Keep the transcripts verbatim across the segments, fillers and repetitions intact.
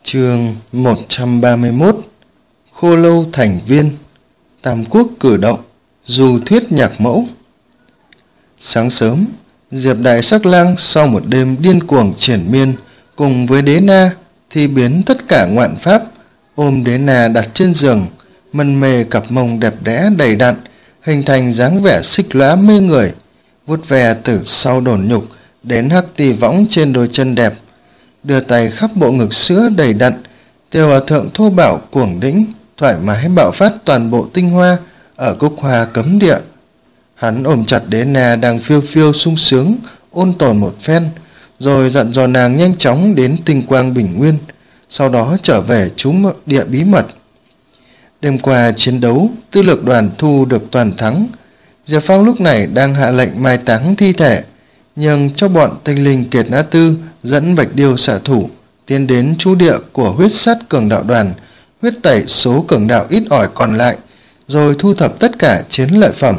Chương một trăm ba mươi mốt. Khô lâu thành viên, Tam Quốc cử động, du thuyết nhạc mẫu. Sáng sớm, Diệp Đại Sắc Lang sau một đêm điên cuồng triển miên cùng với Đế Na thi biến tất cả ngoạn pháp, ôm Đế Na đặt trên giường, mân mê cặp mông đẹp đẽ đầy đặn, hình thành dáng vẻ xích lóa mê người, vuốt ve từ sau đồn nhục đến hắc tì võng trên đôi chân đẹp, đưa tay khắp bộ ngực sữa đầy đặn, tiêu hòa thượng thô bạo cuồng đĩnh thoải mái bạo phát toàn bộ tinh hoa ở cúc hoa cấm địa. Hắn ôm chặt Đế Na đang phiêu phiêu sung sướng, ôn tồn một phen, rồi dặn dò nàng nhanh chóng đến tinh quang bình nguyên, sau đó trở về trú địa bí mật. Đêm qua chiến đấu, tư lược đoàn thu được toàn thắng. Diệp Phong lúc này đang hạ lệnh mai táng thi thể, nhưng cho bọn tinh linh Kiệt Nã Tư dẫn Bạch Điêu xạ thủ tiến đến trú địa của huyết sát cường đạo đoàn, huyết tẩy số cường đạo ít ỏi còn lại, rồi thu thập tất cả chiến lợi phẩm.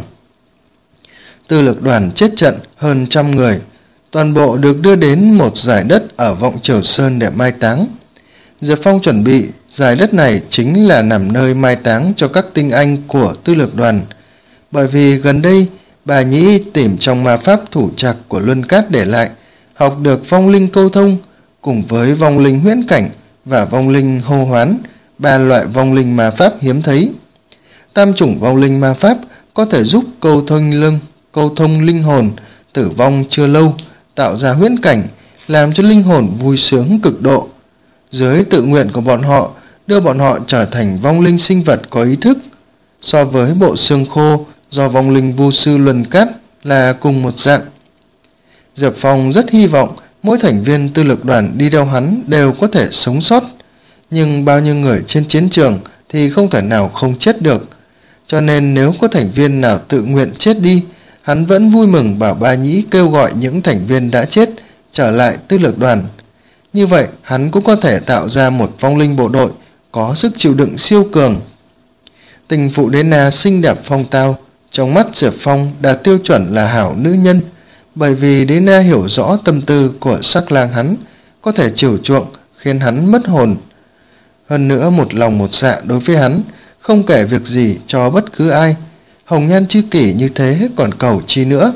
Tư lược đoàn chết trận hơn trăm người, toàn bộ được đưa đến một giải đất ở Vọng Triều Sơn để mai táng. Diệp Phong chuẩn bị giải đất này chính là nằm nơi mai táng cho các tinh anh của tư lược đoàn, bởi vì gần đây bà Nhĩ tìm trong ma pháp thủ trạc của Luân Cát để lại, học được vong linh câu thông cùng với vong linh huyễn cảnh và vong linh hô hoán, ba loại vong linh ma pháp hiếm thấy. Tam chủng vong linh ma pháp có thể giúp câu thông lưng câu thông linh hồn tử vong chưa lâu, tạo ra huyễn cảnh, làm cho linh hồn vui sướng cực độ. Dưới tự nguyện của bọn họ, đưa bọn họ trở thành vong linh sinh vật có ý thức. So với bộ xương khô do vong linh vu sư Luân Cát là cùng một dạng. Diệp Phong rất hy vọng mỗi thành viên tư lược đoàn đi theo hắn đều có thể sống sót, nhưng bao nhiêu người trên chiến trường thì không thể nào không chết được, cho nên nếu có thành viên nào tự nguyện chết đi, hắn vẫn vui mừng bảo Ba Nhĩ kêu gọi những thành viên đã chết trở lại tư lược đoàn. Như vậy hắn cũng có thể tạo ra một vong linh bộ đội có sức chịu đựng siêu cường. Tình phụ Đế Na xinh đẹp phong tao, trong mắt Diệp Phong đạt tiêu chuẩn là hảo nữ nhân, bởi vì Đế Na hiểu rõ tâm tư của Sắc Lang hắn, có thể chiều chuộng khiến hắn mất hồn. Hơn nữa một lòng một dạ đối với hắn, không kể việc gì cho bất cứ ai, hồng nhan chi kỷ như thế còn cầu chi nữa.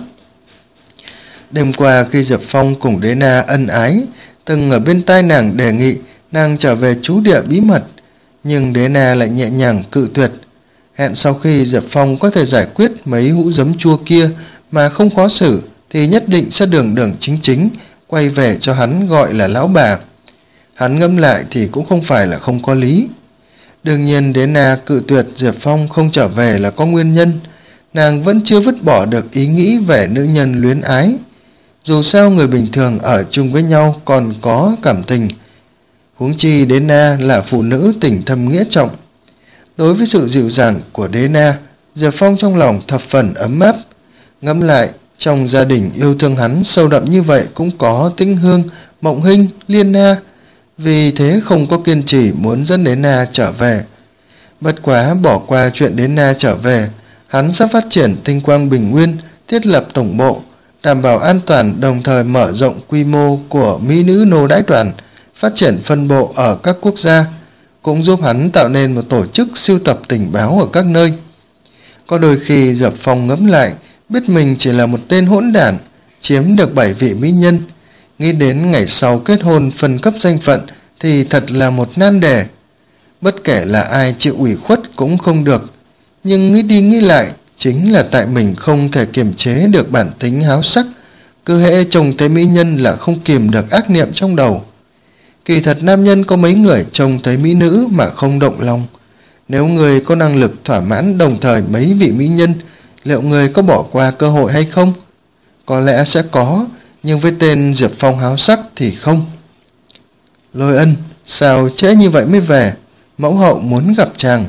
Đêm qua khi Diệp Phong cùng Đế Na ân ái, từng ở bên tai nàng đề nghị nàng trở về trú địa bí mật, nhưng Đế Na lại nhẹ nhàng cự tuyệt, hẹn sau khi Diệp Phong có thể giải quyết mấy hũ giấm chua kia mà không khó xử thì nhất định sẽ đường đường chính chính quay về cho hắn gọi là lão bà. Hắn ngẫm lại thì cũng không phải là không có lý. Đương nhiên Đế Na cự tuyệt Diệp Phong không trở về là có nguyên nhân, nàng vẫn chưa vứt bỏ được ý nghĩ về nữ nhân luyến ái. Dù sao người bình thường ở chung với nhau còn có cảm tình, huống chi Đế Na là phụ nữ tình thâm nghĩa trọng. Đối với sự dịu dàng của Đế Na, Diệp Phong trong lòng thập phần ấm áp. Ngẫm lại, trong gia đình yêu thương hắn sâu đậm như vậy cũng có Tĩnh Hương, Mộng Hinh, Liên Na, vì thế không có kiên trì muốn dẫn Đế Na trở về. Bất quá bỏ qua chuyện Đế Na trở về, hắn sắp phát triển tinh quang bình nguyên, thiết lập tổng bộ, đảm bảo an toàn, đồng thời mở rộng quy mô của mỹ nữ nô đãi đoàn, phát triển phân bộ ở các quốc gia, cũng giúp hắn tạo nên một tổ chức sưu tập tình báo ở các nơi. Có đôi khi Diệp Phong ngẫm lại, biết mình chỉ là một tên hỗn đản, chiếm được bảy vị mỹ nhân, nghĩ đến ngày sau kết hôn phân cấp danh phận thì thật là một nan đề. Bất kể là ai chịu ủy khuất cũng không được, nhưng nghĩ đi nghĩ lại, chính là tại mình không thể kiềm chế được bản tính háo sắc, cứ hễ trông thấy mỹ nhân là không kìm được ác niệm trong đầu. Kỳ thật nam nhân có mấy người trông thấy mỹ nữ mà không động lòng. Nếu người có năng lực thỏa mãn đồng thời mấy vị mỹ nhân, liệu người có bỏ qua cơ hội hay không? Có lẽ sẽ có, nhưng với tên Diệp Phong háo sắc thì không. Lôi Ân, sao trễ như vậy mới về? Mẫu hậu muốn gặp chàng.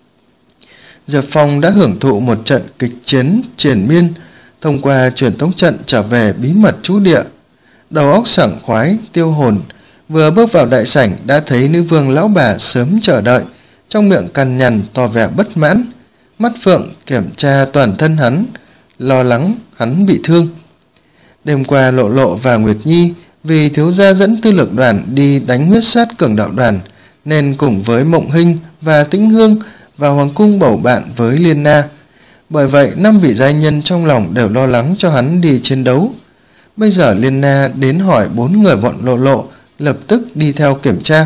Diệp Phong đã hưởng thụ một trận kịch chiến triền miên, thông qua truyền tống trận trở về bí mật trú địa. Đầu óc sảng khoái, tiêu hồn, vừa bước vào đại sảnh đã thấy nữ vương lão bà sớm chờ đợi, trong miệng cằn nhằn tỏ vẻ bất mãn, mắt phượng kiểm tra toàn thân hắn, lo lắng hắn bị thương. Đêm qua Lộ Lộ và Nguyệt Nhi vì thiếu gia dẫn tư lược đoàn đi đánh huyết sát cường đạo đoàn, nên cùng với Mộng Hinh và Tĩnh Hương vào hoàng cung bầu bạn với Liên Na. Bởi vậy năm vị giai nhân trong lòng đều lo lắng cho hắn đi chiến đấu. Bây giờ Liên Na đến hỏi bốn người bọn Lộ Lộ, lập tức đi theo kiểm tra.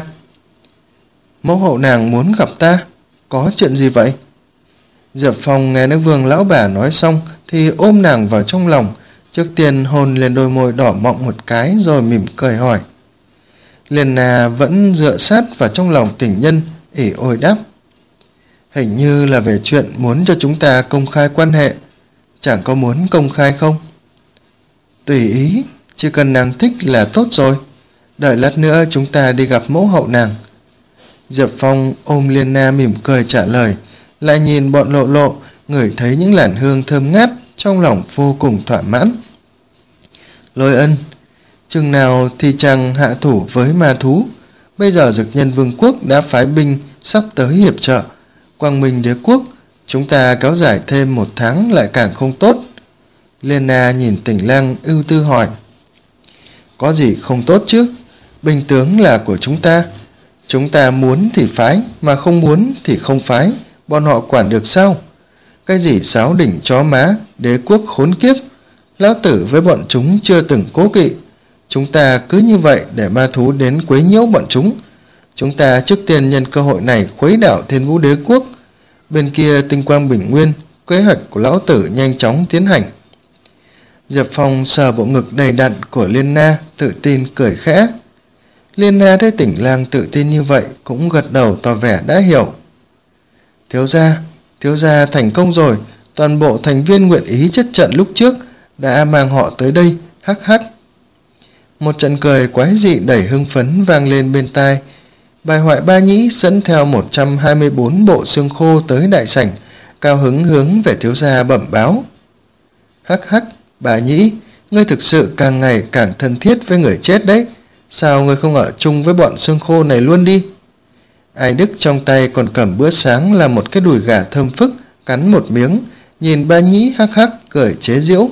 Mẫu hậu nàng muốn gặp ta, có chuyện gì vậy? Diệp Phong nghe nữ vương lão bà nói xong thì ôm nàng vào trong lòng, trước tiên hôn lên đôi môi đỏ mọng một cái rồi mỉm cười hỏi. Liên Na vẫn dựa sát vào trong lòng tình nhân, ỉ ôi đáp. Hình như là về chuyện muốn cho chúng ta công khai quan hệ, chẳng có muốn công khai không? Tùy ý, chỉ cần nàng thích là tốt rồi, đợi lát nữa chúng ta đi gặp mẫu hậu nàng. Diệp Phong ôm Liên Na mỉm cười trả lời, lại nhìn bọn Lộ Lộ, ngửi thấy những làn hương thơm ngát, trong lòng vô cùng thỏa mãn. Lôi Ân, chừng nào thì chàng hạ thủ với ma thú? Bây giờ Dực Nhân Vương quốc đã phái binh sắp tới hiệp trợ Quang Minh Đế quốc, chúng ta kéo dài thêm một tháng lại càng không tốt. Liên Na nhìn Tỉnh Lang ưu tư hỏi. Có gì không tốt chứ? Binh tướng là của chúng ta, chúng ta muốn thì phái, mà không muốn thì không phái, bọn họ quản được sao? Cái gì sáo đỉnh chó má, đế quốc khốn kiếp, lão tử với bọn chúng chưa từng cố kỵ. Chúng ta cứ như vậy để ma thú đến quấy nhiễu bọn chúng. Chúng ta trước tiên nhân cơ hội này khuấy đảo Thiên Vũ Đế quốc. Bên kia Tinh Quang Bình Nguyên, kế hoạch của lão tử nhanh chóng tiến hành. Diệp Phong sờ bộ ngực đầy đặn của Liên Na, tự tin cười khẽ. Liên Na thấy Tỉnh Lang tự tin như vậy cũng gật đầu tỏ vẻ đã hiểu. Thiếu gia, thiếu gia thành công rồi, toàn bộ thành viên nguyện ý chết trận lúc trước đã mang họ tới đây, hắc hắc. Một trận cười quái dị đầy hưng phấn vang lên bên tai. Bài Hoại Ba Nhĩ dẫn theo một trăm hai mươi bốn bộ xương khô tới đại sảnh, cao hứng hướng về thiếu gia bẩm báo. Hắc hắc, Bà Nhĩ, ngươi thực sự càng ngày càng thân thiết với người chết đấy, sao ngươi không ở chung với bọn xương khô này luôn đi? Ai Đức trong tay còn cầm bữa sáng là một cái đùi gà thơm phức, cắn một miếng, nhìn Ba Nhĩ hắc hắc cười chế giễu.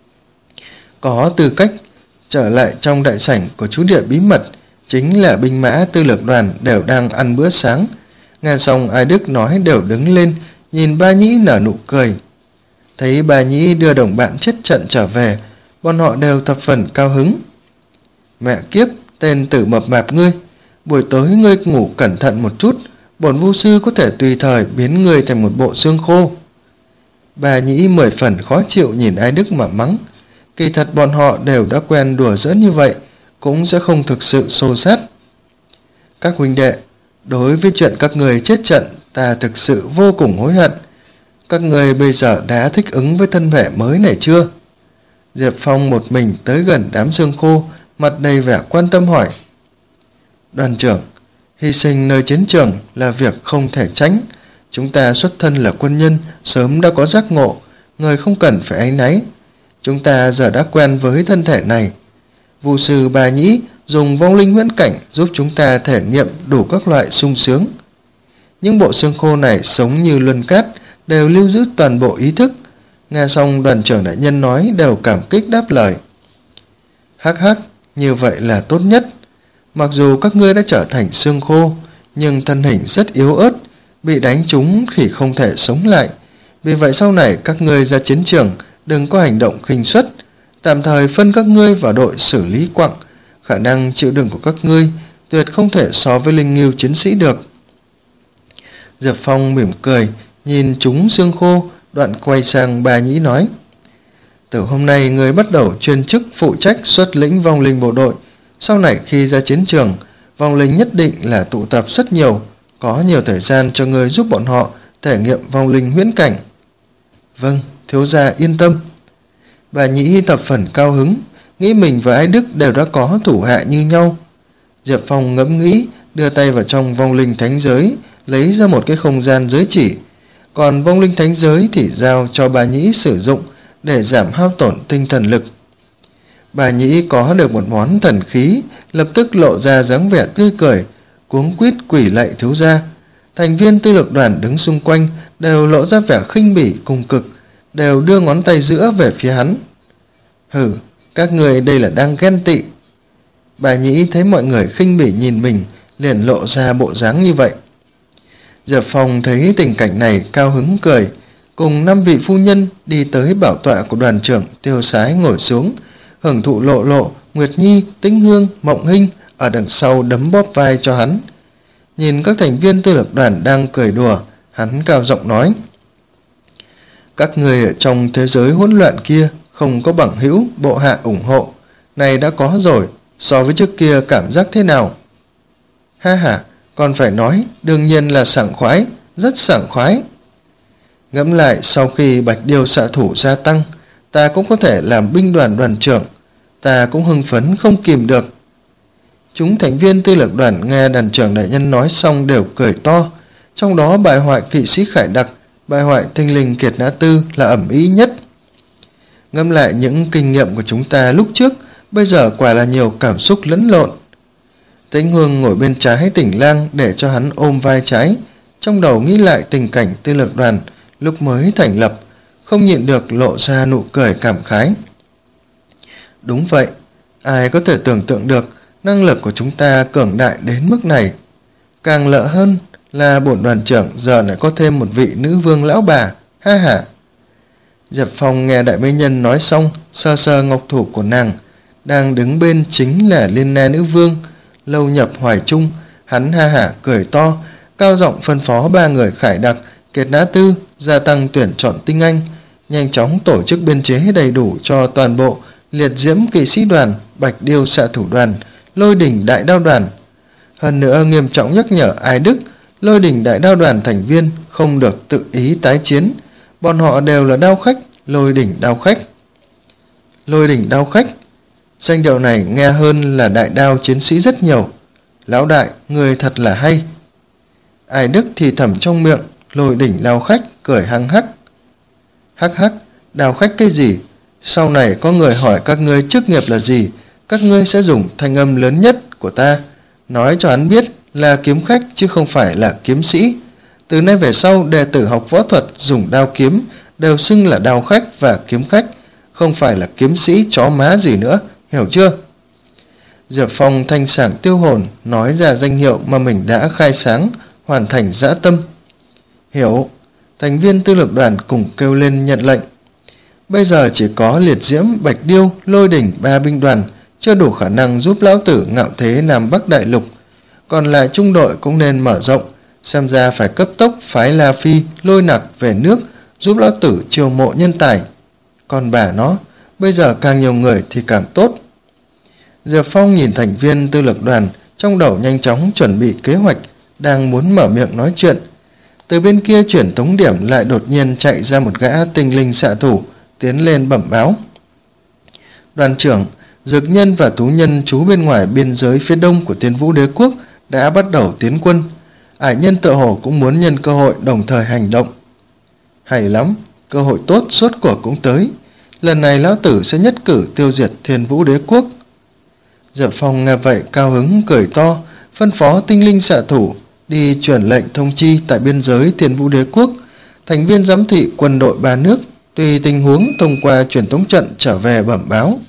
Có tư cách trở lại trong đại sảnh của chú địa bí mật, chính là binh mã tư lược đoàn đều đang ăn bữa sáng. Nghe xong Ai Đức nói đều đứng lên, nhìn Ba Nhĩ nở nụ cười. Thấy Ba Nhĩ đưa đồng bạn chết trận trở về, bọn họ đều thập phần cao hứng. Mẹ kiếp, tên tử mập mạp ngươi, buổi tối ngươi ngủ cẩn thận một chút, bổn vu sư có thể tùy thời biến ngươi thành một bộ xương khô. Ba Nhĩ mười phần khó chịu nhìn Ai Đức mà mắng. Kỳ thật bọn họ đều đã quen đùa giỡn như vậy, cũng sẽ không thực sự xô xát. Các huynh đệ, đối với chuyện các người chết trận, ta thực sự vô cùng hối hận. Các người bây giờ đã thích ứng với thân thể mới này chưa? Diệp Phong một mình tới gần đám xương khô, mặt đầy vẻ quan tâm hỏi. Đoàn trưởng, hy sinh nơi chiến trường là việc không thể tránh. Chúng ta xuất thân là quân nhân, sớm đã có giác ngộ, người không cần phải áy náy. Chúng ta giờ đã quen với thân thể này. Vu sư Ba Nhĩ dùng vong linh huyễn cảnh giúp chúng ta thể nghiệm đủ các loại sung sướng. Những bộ xương khô này sống như luân cát, đều lưu giữ toàn bộ ý thức. Nghe xong đoàn trưởng đại nhân nói đều cảm kích đáp lời. Hắc hắc, như vậy là tốt nhất. Mặc dù các ngươi đã trở thành xương khô, nhưng thân hình rất yếu ớt, bị đánh trúng thì không thể sống lại. Vì vậy sau này các ngươi ra chiến trường đừng có hành động khinh suất, tạm thời phân các ngươi vào đội xử lý quặng. Khả năng chịu đựng của các ngươi tuyệt không thể so với linh nghiêu chiến sĩ được. Diệp Phong mỉm cười, nhìn chúng xương khô, đoạn quay sang Ba Nhĩ nói. Từ hôm nay người bắt đầu chuyên chức phụ trách xuất lĩnh vong linh bộ đội. Sau này khi ra chiến trường, vong linh nhất định là tụ tập rất nhiều, có nhiều thời gian cho người giúp bọn họ thể nghiệm vong linh huyễn cảnh. Vâng, thiếu gia yên tâm. Bà Nhĩ tập phần cao hứng, nghĩ mình và Ái Đức đều đã có thủ hạ như nhau. Diệp Phong ngẫm nghĩ, đưa tay vào trong vong linh thánh giới, lấy ra một cái không gian giới chỉ. Còn vong linh thánh giới thì giao cho Bà Nhĩ sử dụng để giảm hao tổn tinh thần lực. Bà Nhĩ có được một món thần khí, lập tức lộ ra dáng vẻ tươi cười, cuống quýt quỳ lạy thiếu gia. Thành viên tư lược đoàn đứng xung quanh đều lộ ra vẻ khinh bỉ cùng cực, đều đưa ngón tay giữa về phía hắn. Hừ, các người đây là đang ghen tị. Bà Nhĩ thấy mọi người khinh bỉ nhìn mình, liền lộ ra bộ dáng như vậy. Diệp Phong thấy tình cảnh này cao hứng cười, cùng năm vị phu nhân đi tới bảo tọa của đoàn trưởng Tiêu Sái ngồi xuống, hưởng thụ Lộ Lộ, Nguyệt Nhi, Tĩnh Hương, Mộng Hinh ở đằng sau đấm bóp vai cho hắn. Nhìn các thành viên tư lược đoàn đang cười đùa, hắn cao giọng nói: các người ở trong thế giới hỗn loạn kia không có bằng hữu, bộ hạ ủng hộ, này đã có rồi, so với trước kia cảm giác thế nào? Ha ha, còn phải nói, đương nhiên là sảng khoái, rất sảng khoái. Ngẫm lại, sau khi Bạch Điêu xạ thủ gia tăng, ta cũng có thể làm binh đoàn đoàn trưởng, ta cũng hưng phấn không kìm được. Chúng thành viên tư lược đoàn nghe đoàn trưởng đại nhân nói xong đều cười to, trong đó bại hoại kỵ sĩ Khải Đặc, bại hoại tinh linh Kiệt Nã Tư là ẩm ý nhất. Ngẫm lại những kinh nghiệm của chúng ta lúc trước, bây giờ quả là nhiều cảm xúc lẫn lộn. Tĩnh Hương ngồi bên trái Tỉnh Lang để cho hắn ôm vai trái, trong đầu nghĩ lại tình cảnh tư lược đoàn lúc mới thành lập, không nhịn được lộ ra nụ cười cảm khái. Đúng vậy, ai có thể tưởng tượng được năng lực của chúng ta cường đại đến mức này. Càng lợ hơn là bổn đoàn trưởng giờ lại có thêm một vị nữ vương lão bà, ha ha. Diệp Phong nghe đại mỹ nhân nói xong, sơ sơ ngọc thủ của nàng, đang đứng bên chính là Liên Na nữ vương, Lâu Nhập Hoài Trung. Hắn ha hả cười to, cao giọng phân phó ba người Khải Đặc, Kiệt Nã Tư gia tăng tuyển chọn tinh anh, nhanh chóng tổ chức biên chế đầy đủ cho toàn bộ Liệt Diễm kỵ sĩ đoàn, Bạch Điêu xạ thủ đoàn, Lôi Đỉnh đại đao đoàn. Hơn nữa nghiêm trọng nhắc nhở Ai Đức, Lôi Đỉnh đại đao đoàn thành viên không được tự ý tái chiến, bọn họ đều là đao khách, Lôi Đỉnh đao khách. Lôi Đỉnh đao khách, danh điệu này nghe hơn là đại đao chiến sĩ rất nhiều. Lão đại, người thật là hay. Ai Đức thì thầm trong miệng, Lôi Đỉnh đao khách cười hăng hắc. Hắc hắc, đao khách cái gì? Sau này có người hỏi các ngươi chức nghiệp là gì, các ngươi sẽ dùng thanh âm lớn nhất của ta nói cho hắn biết là kiếm khách chứ không phải là kiếm sĩ. Từ nay về sau, đệ tử học võ thuật dùng đao kiếm đều xưng là đao khách và kiếm khách, không phải là kiếm sĩ chó má gì nữa, hiểu chưa? Diệp Phong thanh sảng tiêu hồn, nói ra danh hiệu mà mình đã khai sáng, hoàn thành dã tâm. Hiểu. Thành viên tư lược đoàn cùng kêu lên nhận lệnh. Bây giờ chỉ có Liệt Diễm, Bạch Điêu, Lôi Đỉnh ba binh đoàn chưa đủ khả năng giúp lão tử ngạo thế Nam Bắc Đại Lục, còn lại trung đội cũng nên mở rộng, xem ra phải cấp tốc phái La Phi, Lôi Nặc về nước giúp lão tử chiêu mộ nhân tài. Còn bà nó, bây giờ càng nhiều người thì càng tốt. Diệp Phong nhìn thành viên tư lược đoàn, trong đầu nhanh chóng chuẩn bị kế hoạch, đang muốn mở miệng nói chuyện. Từ bên kia chuyển tống điểm lại đột nhiên chạy ra một gã tinh linh xạ thủ, tiến lên bẩm báo. Đoàn trưởng, dược nhân và thú nhân trú bên ngoài biên giới phía đông của Thiên Vũ Đế Quốc đã bắt đầu tiến quân. Ải nhân tựa hồ cũng muốn nhân cơ hội đồng thời hành động. Hay lắm, cơ hội tốt suốt cuộc cũng tới. Lần này lão tử sẽ nhất cử tiêu diệt Thiên Vũ Đế Quốc. Diệp Phong nghe vậy cao hứng cười to, phân phó tinh linh xạ thủ đi truyền lệnh thông chi tại biên giới Thiên Vũ Đế Quốc. Thành viên giám thị quân đội ba nước tùy tình huống thông qua truyền tống trận trở về bẩm báo.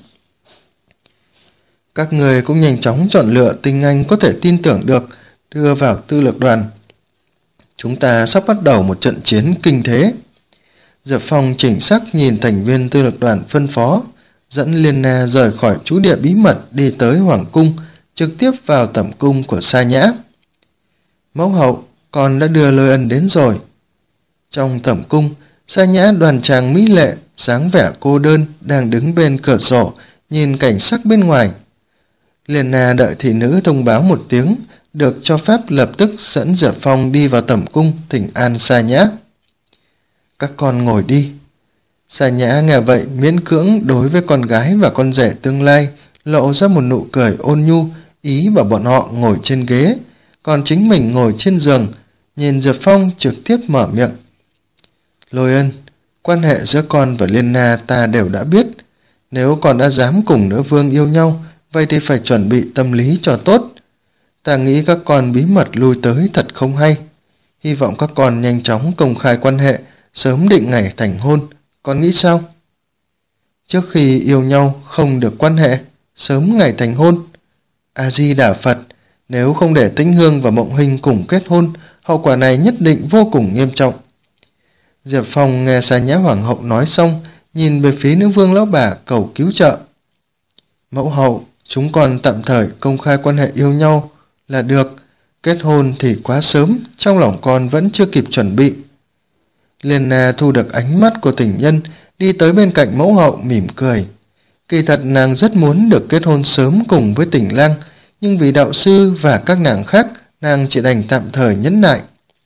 Các người cũng nhanh chóng chọn lựa tinh anh có thể tin tưởng được, đưa vào tư lược đoàn. Chúng ta sắp bắt đầu một trận chiến kinh thế. Diệp Phong chỉnh sắc nhìn thành viên tư lược đoàn phân phó, dẫn Liên Na rời khỏi trú địa bí mật đi tới Hoàng Cung, trực tiếp vào tẩm cung của Sa Nhã. Mẫu hậu, con đã đưa Lôi Ân đến rồi. Trong tẩm cung, Sa Nhã đoan trang mỹ lệ, dáng vẻ cô đơn, đang đứng bên cửa sổ, nhìn cảnh sắc bên ngoài. Liên Na đợi thị nữ thông báo một tiếng, được cho phép lập tức dẫn Diệp Phong đi vào tẩm cung thỉnh an Sa Nhã. Các con ngồi đi. Sa Nhã nghe vậy miễn cưỡng đối với con gái và con rể tương lai, lộ ra một nụ cười ôn nhu, ý bảo bọn họ ngồi trên ghế, còn chính mình ngồi trên giường, nhìn Diệp Phong trực tiếp mở miệng. Lôi Ân, quan hệ giữa con và Liên Na ta đều đã biết, nếu con đã dám cùng nữ vương yêu nhau, vậy thì phải chuẩn bị tâm lý cho tốt. Ta nghĩ các con bí mật lui tới thật không hay. Hy vọng các con nhanh chóng công khai quan hệ, sớm định ngày thành hôn. Con nghĩ sao? Trước khi yêu nhau không được quan hệ, sớm ngày thành hôn. A Di Đà Phật, Nếu không để Tĩnh Hương và Mộng Hình cùng kết hôn, hậu quả này nhất định vô cùng nghiêm trọng. Diệp Phong nghe Sa Nhã Hoàng hậu nói xong, nhìn về phía nữ vương lão bà cầu cứu trợ. Mẫu hậu, chúng con tạm thời công khai quan hệ yêu nhau là được, kết hôn thì quá sớm, trong lòng con vẫn chưa kịp chuẩn bị. Liên Na thu được ánh mắt của tình nhân, đi tới bên cạnh mẫu hậu mỉm cười. Kỳ thật nàng rất muốn được kết hôn sớm cùng với Tỉnh Lang, nhưng vì đạo sư và các nàng khác, nàng chỉ đành tạm thời nhẫn nại.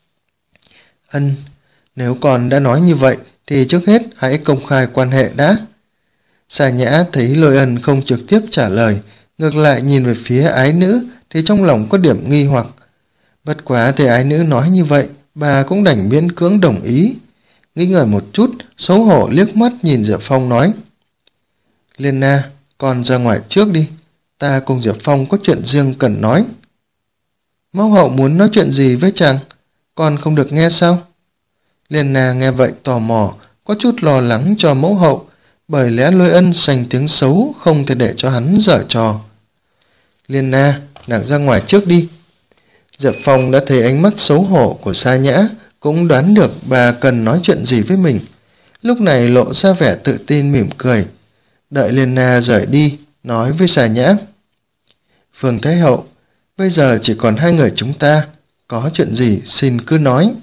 Ân, nếu con đã nói như vậy thì trước hết hãy công khai quan hệ đã. Sa Nhã thấy Lôi Ân không trực tiếp trả lời, ngược lại nhìn về phía ái nữ thì trong lòng có điểm nghi hoặc. Bất quá thì ái nữ nói như vậy, bà cũng đành miễn cưỡng đồng ý. Nghĩ ngợi một chút, xấu hổ liếc mắt nhìn Diệp Phong nói. Liên Na, con ra ngoài trước đi, ta cùng Diệp Phong có chuyện riêng cần nói. Mẫu hậu muốn nói chuyện gì với chàng, con không được nghe sao? Liên Na nghe vậy tò mò, có chút lo lắng cho mẫu hậu, bởi lẽ Lôi Ân sành tiếng xấu, không thể để cho hắn giở trò. Liên Na, nàng ra ngoài trước đi. Diệp Phong đã thấy ánh mắt xấu hổ của Sa Nhã, cũng đoán được bà cần nói chuyện gì với mình. Lúc này lộ ra vẻ tự tin mỉm cười. Đợi Liên Na rời đi, nói với Sa Nhã. Vương Thái Hậu, bây giờ chỉ còn hai người chúng ta, có chuyện gì xin cứ nói.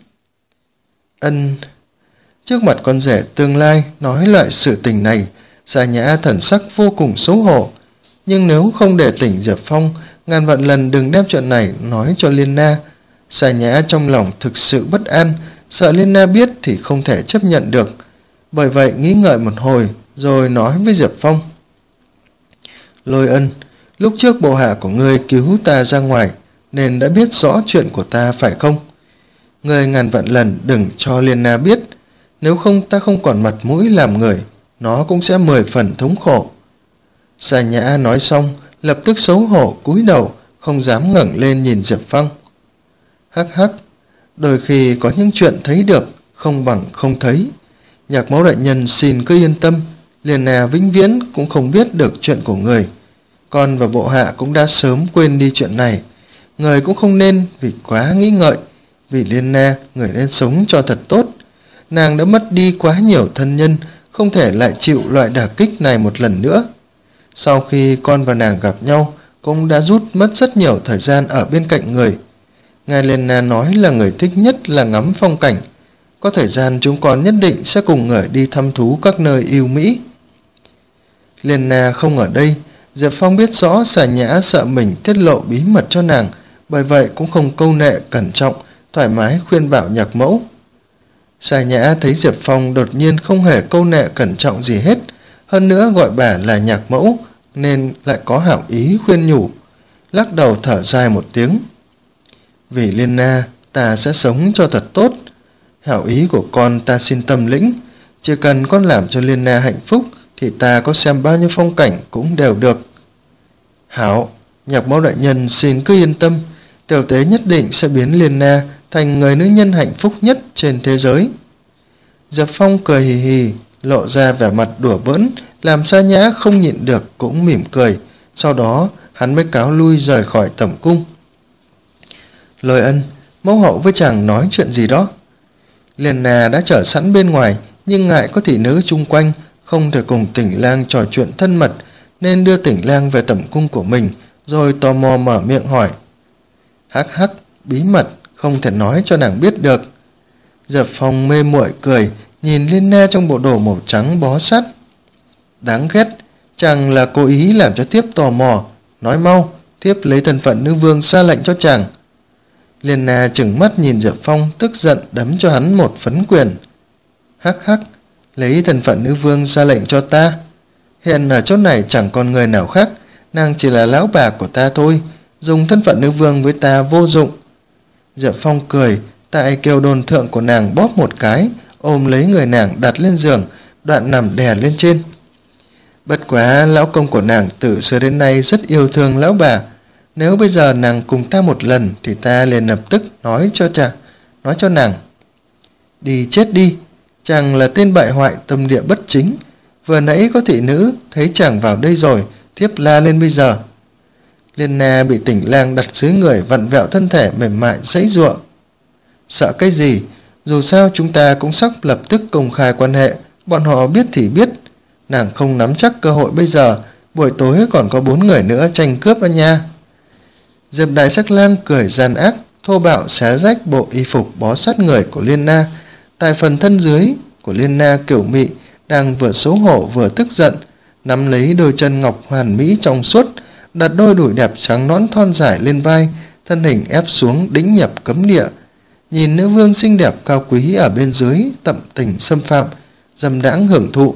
Ân. Trước mặt con rể tương lai nói lại sự tình này, Sa Nhã thần sắc vô cùng xấu hổ. Nhưng nếu không để tỉnh Diệp Phong, ngàn vạn lần đừng đem chuyện này nói cho Liên Na. Sa Nhã trong lòng thực sự bất an, sợ Liên Na biết thì không thể chấp nhận được. Bởi vậy nghĩ ngợi một hồi, rồi nói với Diệp Phong. Lôi Ân, lúc trước bộ hạ của ngươi cứu ta ra ngoài, nên đã biết rõ chuyện của ta phải không? Ngươi ngàn vạn lần đừng cho Liên Na biết, nếu không ta không còn mặt mũi làm người, nó cũng sẽ mười phần thống khổ. Sa Nhã nói xong, lập tức xấu hổ cúi đầu, không dám ngẩng lên nhìn Diệp Phong. Hắc hắc, đôi khi có những chuyện thấy được, không bằng không thấy. Nhạc Mẫu đại nhân xin cứ yên tâm, Liên Na vĩnh viễn cũng không biết được chuyện của người. Con và bộ hạ cũng đã sớm quên đi chuyện này. Người cũng không nên vì quá nghĩ ngợi, vì Liên Na người nên sống cho thật tốt. Nàng đã mất đi quá nhiều thân nhân, không thể lại chịu loại đả kích này một lần nữa. Sau khi con và nàng gặp nhau, cũng đã rút mất rất nhiều thời gian ở bên cạnh người. Ngài Liên Na nói là người thích nhất là ngắm phong cảnh. Có thời gian chúng con nhất định sẽ cùng người đi thăm thú các nơi yêu mỹ. Liên Na không ở đây, Diệp Phong biết rõ Sa Nhã sợ mình tiết lộ bí mật cho nàng, bởi vậy cũng không câu nệ cẩn trọng, thoải mái khuyên bảo Nhạc Mẫu. Sa Nhã thấy Diệp Phong đột nhiên không hề câu nệ cẩn trọng gì hết, hơn nữa gọi bà là Nhạc Mẫu, nên lại có hảo ý khuyên nhủ, lắc đầu thở dài một tiếng. Vì Liên Na, ta sẽ sống cho thật tốt. Hảo ý của con ta xin tâm lĩnh, chỉ cần con làm cho Liên Na hạnh phúc thì ta có xem bao nhiêu phong cảnh cũng đều được. Hảo, Nhạc Mẫu đại nhân xin cứ yên tâm, tiểu tế nhất định sẽ biến Liên Na thành người nữ nhân hạnh phúc nhất trên thế giới. Diệp Phong cười hì hì, lộ ra vẻ mặt đùa bỡn, làm Sa Nhã không nhịn được cũng mỉm cười. Sau đó hắn mới cáo lui rời khỏi tẩm cung. Lôi Ân, mẫu hậu với chàng nói chuyện gì đó? Liên Na đã chờ sẵn bên ngoài, nhưng ngại có thị nữ chung quanh, không thể cùng Tỉnh Lang trò chuyện thân mật, nên đưa Tỉnh Lang về tẩm cung của mình, rồi tò mò mở miệng hỏi. Hắc hắc, bí mật, không thể nói cho nàng biết được. Diệp Phong mê muội cười, nhìn Liên Na trong bộ đồ màu trắng bó sát. Đáng ghét, chàng là cố ý làm cho thiếp tò mò. Nói mau, thiếp lấy thân phận nữ vương ra lệnh cho chàng. Liên Na trừng mắt nhìn Diệp Phong, tức giận đấm cho hắn một phấn quyền. Hắc hắc, lấy thân phận nữ vương ra lệnh cho ta. Hiện ở chỗ này chẳng còn người nào khác, nàng chỉ là lão bà của ta thôi, dùng thân phận nữ vương với ta vô dụng. Diệp Phong cười, tại kiều đồn thượng của nàng bóp một cái, ôm lấy người nàng đặt lên giường, đoạn nằm đè lên trên. Bất quá lão công của nàng từ xưa đến nay rất yêu thương lão bà, nếu bây giờ nàng cùng ta một lần thì ta liền lập tức nói cho chàng, nói cho nàng. Đi chết đi, chàng là tên bại hoại tâm địa bất chính, vừa nãy có thị nữ thấy chàng vào đây rồi, thiếp la lên bây giờ. Liên Na bị Tỉnh Lang đặt dưới người, vặn vẹo thân thể mềm mại giãy giụa. Sợ cái gì? Dù sao chúng ta cũng sắp lập tức công khai quan hệ, bọn họ biết thì biết. Nàng không nắm chắc cơ hội bây giờ, buổi tối còn có bốn người nữa tranh cướp đó nha. Diệp Đại Sắc Lang cười gian ác, thô bạo xé rách bộ y phục bó sát người của Liên Na. Tại phần thân dưới của Liên Na kiểu mị đang vừa xấu hổ vừa tức giận, nắm lấy đôi chân ngọc hoàn mỹ trong suốt, đặt đôi đùi đẹp trắng nõn thon dài lên vai, thân hình ép xuống đĩnh nhập cấm địa. Nhìn nữ vương xinh đẹp cao quý ở bên dưới tận tình xâm phạm, dâm đãng hưởng thụ.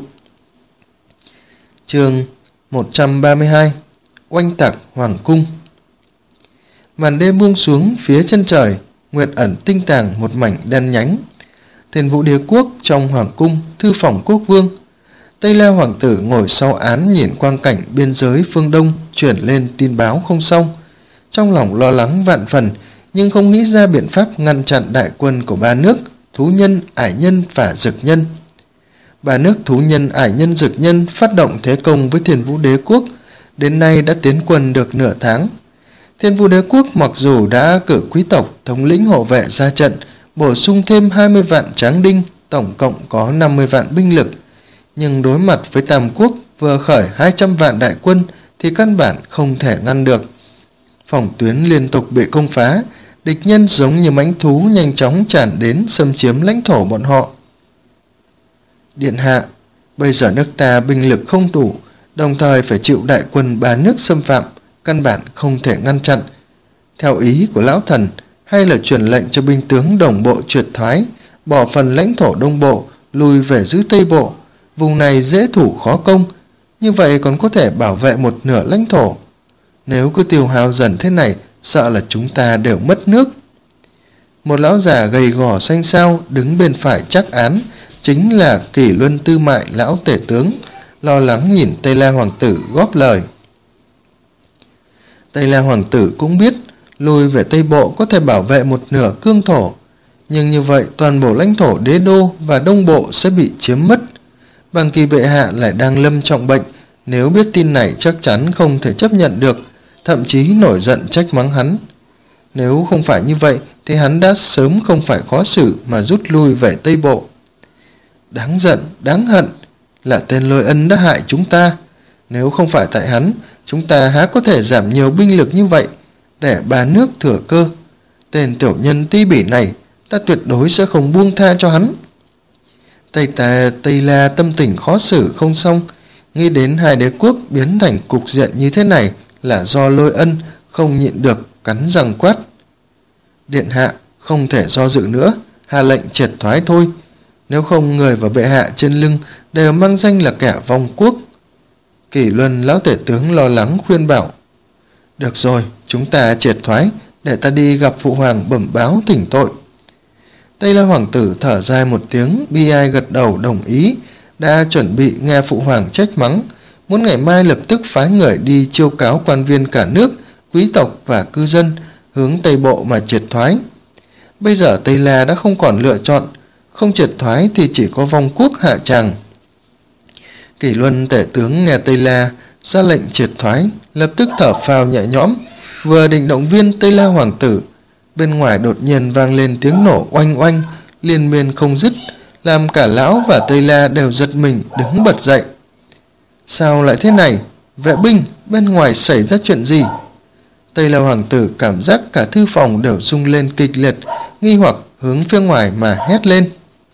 Chương một trăm ba mươi hai. Oanh tạc hoàng cung. Màn đêm buông xuống phía chân trời, nguyệt ẩn tinh tàng một mảnh đen nhánh. Thiên Vũ Đế quốc trong hoàng cung, thư phòng quốc vương. Tây La hoàng tử ngồi sau án nhìn quang cảnh biên giới phương Đông chuyển lên tin báo không xong. Trong lòng lo lắng vạn phần, nhưng không nghĩ ra biện pháp ngăn chặn đại quân của ba nước Thú Nhân, Ải Nhân và Dực Nhân. Ba nước Thú Nhân, Ải Nhân, Dực Nhân phát động thế công với Thiên Vũ Đế quốc, đến nay đã tiến quân được nửa tháng. Thiên Vũ Đế quốc mặc dù đã cử quý tộc thống lĩnh hộ vệ ra trận, bổ sung thêm hai mươi vạn tráng đinh, tổng cộng có năm mươi vạn binh lực, nhưng đối mặt với Tam quốc vừa khởi hai trăm vạn đại quân thì căn bản không thể ngăn được. Phòng tuyến liên tục bị công phá, địch nhân giống như mãnh thú nhanh chóng tràn đến xâm chiếm lãnh thổ bọn họ. Điện hạ, bây giờ nước ta binh lực không đủ, đồng thời phải chịu đại quân ba nước xâm phạm, căn bản không thể ngăn chặn. Theo ý của lão thần, hay là truyền lệnh cho binh tướng đồng bộ triệt thoái, bỏ phần lãnh thổ đông bộ, lùi về giữ tây bộ. Vùng này dễ thủ khó công, như vậy còn có thể bảo vệ một nửa lãnh thổ. Nếu cứ tiêu hao dần thế này, sợ là chúng ta đều mất nước. Một lão già gầy gò xanh xao đứng bên phải Trác Án, chính là Kỷ Luân Tư Mại lão tể tướng, lo lắng nhìn Tây La hoàng tử góp lời. Tây La hoàng tử cũng biết lùi về Tây Bộ có thể bảo vệ một nửa cương thổ, nhưng như vậy toàn bộ lãnh thổ đế đô và đông bộ sẽ bị chiếm mất. Bàng Kỳ bệ hạ lại đang lâm trọng bệnh, nếu biết tin này chắc chắn không thể chấp nhận được, thậm chí nổi giận trách mắng hắn. Nếu không phải như vậy thì hắn đã sớm không phải khó xử mà rút lui về Tây Bộ. Đáng giận, đáng hận, là tên Lôi Ân đã hại chúng ta. Nếu không phải tại hắn, chúng ta há có thể giảm nhiều binh lực như vậy, để ba nước thừa cơ. Tên tiểu nhân ti bỉ này, ta tuyệt đối sẽ không buông tha cho hắn. Tây ta Tây La tâm tình khó xử không xong, nghĩ đến hai đế quốc biến thành cục diện như thế này là do Lôi Ân, không nhịn được cắn răng quát. Điện hạ, không thể do dự nữa, hạ lệnh triệt thoái thôi, nếu không người và bệ hạ trên lưng đều mang danh là kẻ vong quốc. Kỷ Luân lão tể tướng lo lắng khuyên bảo. Được rồi, chúng ta triệt thoái, để ta đi gặp phụ hoàng bẩm báo thỉnh tội. Tây La hoàng tử thở dài một tiếng, bi ai gật đầu đồng ý, đã chuẩn bị nghe phụ hoàng trách mắng, muốn ngày mai lập tức phái người đi chiêu cáo quan viên cả nước, quý tộc và cư dân hướng Tây Bộ mà triệt thoái. Bây giờ Tây La đã không còn lựa chọn, không triệt thoái thì chỉ có vong quốc hạ tràng. Kỷ Luân tể tướng nghe Tây La ra lệnh triệt thoái, lập tức thở phào nhẹ nhõm, vừa định động viên Tây La hoàng tử, bên ngoài đột nhiên vang lên tiếng nổ oanh oanh liên miên không dứt, làm cả lão và Tây La đều giật mình đứng bật dậy. Sao lại thế này? Vệ binh, bên ngoài xảy ra chuyện gì? Tây La hoàng tử cảm giác cả thư phòng đều rung lên kịch liệt, nghi hoặc hướng phía ngoài mà hét lên.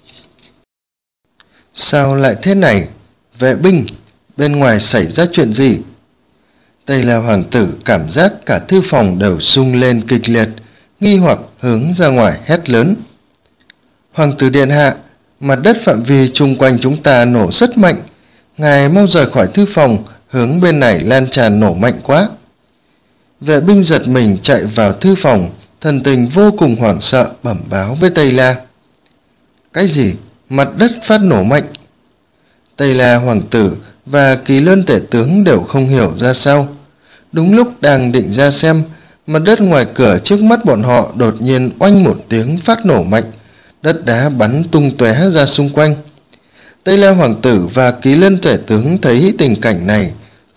Sao lại thế này? Vệ binh, bên ngoài xảy ra chuyện gì? Tây La hoàng tử cảm giác cả thư phòng đều rung lên kịch liệt, nghi hoặc hướng ra ngoài hét lớn. Hoàng tử điện hạ, mặt đất phạm vi chung quanh chúng ta nổ rất mạnh, ngài mau rời khỏi thư phòng, hướng bên này lan tràn nổ mạnh quá. Vệ binh giật mình chạy vào thư phòng, thần tình vô cùng hoảng sợ bẩm báo với Tây La. Cái gì? Mặt đất phát nổ mạnh? Tây La hoàng tử và Kỳ Luân tể tướng đều không hiểu ra sao. Đúng lúc đang định ra xem, mặt đất ngoài cửa trước mắt bọn họ đột nhiên oanh một tiếng phát nổ mạnh, đất đá bắn tung tóe ra xung quanh. Tây La hoàng tử và Kỳ Lân tể tướng thấy tình cảnh này,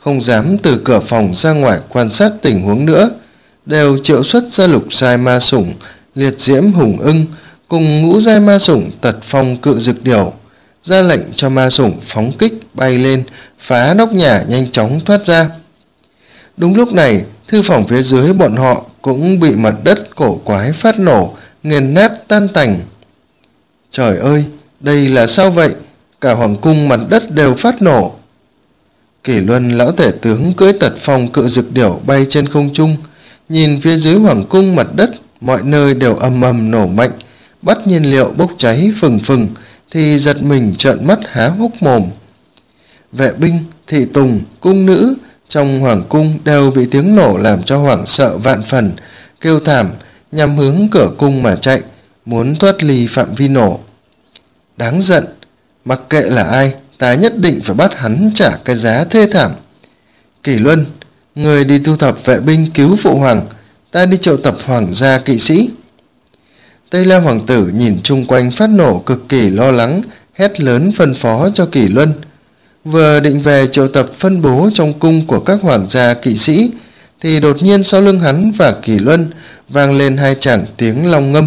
không dám từ cửa phòng ra ngoài quan sát tình huống nữa, đều triệu xuất ra lục giai ma sủng liệt diễm hùng ưng cùng ngũ giai ma sủng tật phong cự dực điểu, ra lệnh cho ma sủng phóng kích bay lên, phá nóc nhà nhanh chóng thoát ra. Đúng lúc này, thư phòng phía dưới bọn họ cũng bị mặt đất cổ quái phát nổ, nghiền nát tan tành. Trời ơi, đây là sao vậy? Cả hoàng cung mặt đất đều phát nổ. Kỷ Luân lão tể tướng cưỡi tật phong cự dực điểu bay trên không trung, nhìn phía dưới hoàng cung mặt đất, mọi nơi đều ầm ầm nổ mạnh, bắt nhiên liệu bốc cháy phừng phừng, thì giật mình trợn mắt há hốc mồm. Vệ binh, thị tùng, cung nữ trong hoàng cung đều bị tiếng nổ làm cho hoảng sợ vạn phần, kêu thảm nhằm hướng cửa cung mà chạy, muốn thoát ly phạm vi nổ. Đáng giận, mặc kệ là ai, ta nhất định phải bắt hắn trả cái giá thê thảm. Kỷ Luân, người đi thu thập vệ binh cứu phụ hoàng, ta đi triệu tập hoàng gia kỵ sĩ. Tây La hoàng tử nhìn chung quanh phát nổ cực kỳ lo lắng, hét lớn phân phó cho Kỷ Luân. Vừa định về triệu tập phân bố trong cung của các hoàng gia kỵ sĩ, thì đột nhiên sau lưng hắn và Kỷ Luân vang lên hai chàng tiếng long ngâm.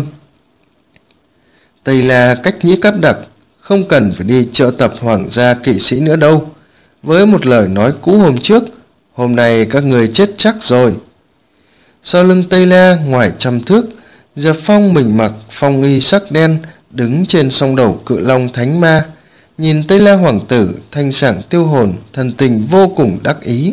Tây La cách nhĩ cáp đặc, không cần phải đi triệu tập hoàng gia kỵ sĩ nữa đâu. Với một lời nói cũ hôm trước, hôm nay các người chết chắc rồi. Sau lưng Tây La ngoài trăm thước, Diệp Phong mình mặc phong y sắc đen, đứng trên song đầu cự long thánh ma, nhìn Tây La hoàng tử thanh sảng tiêu hồn, thần tình vô cùng đắc ý.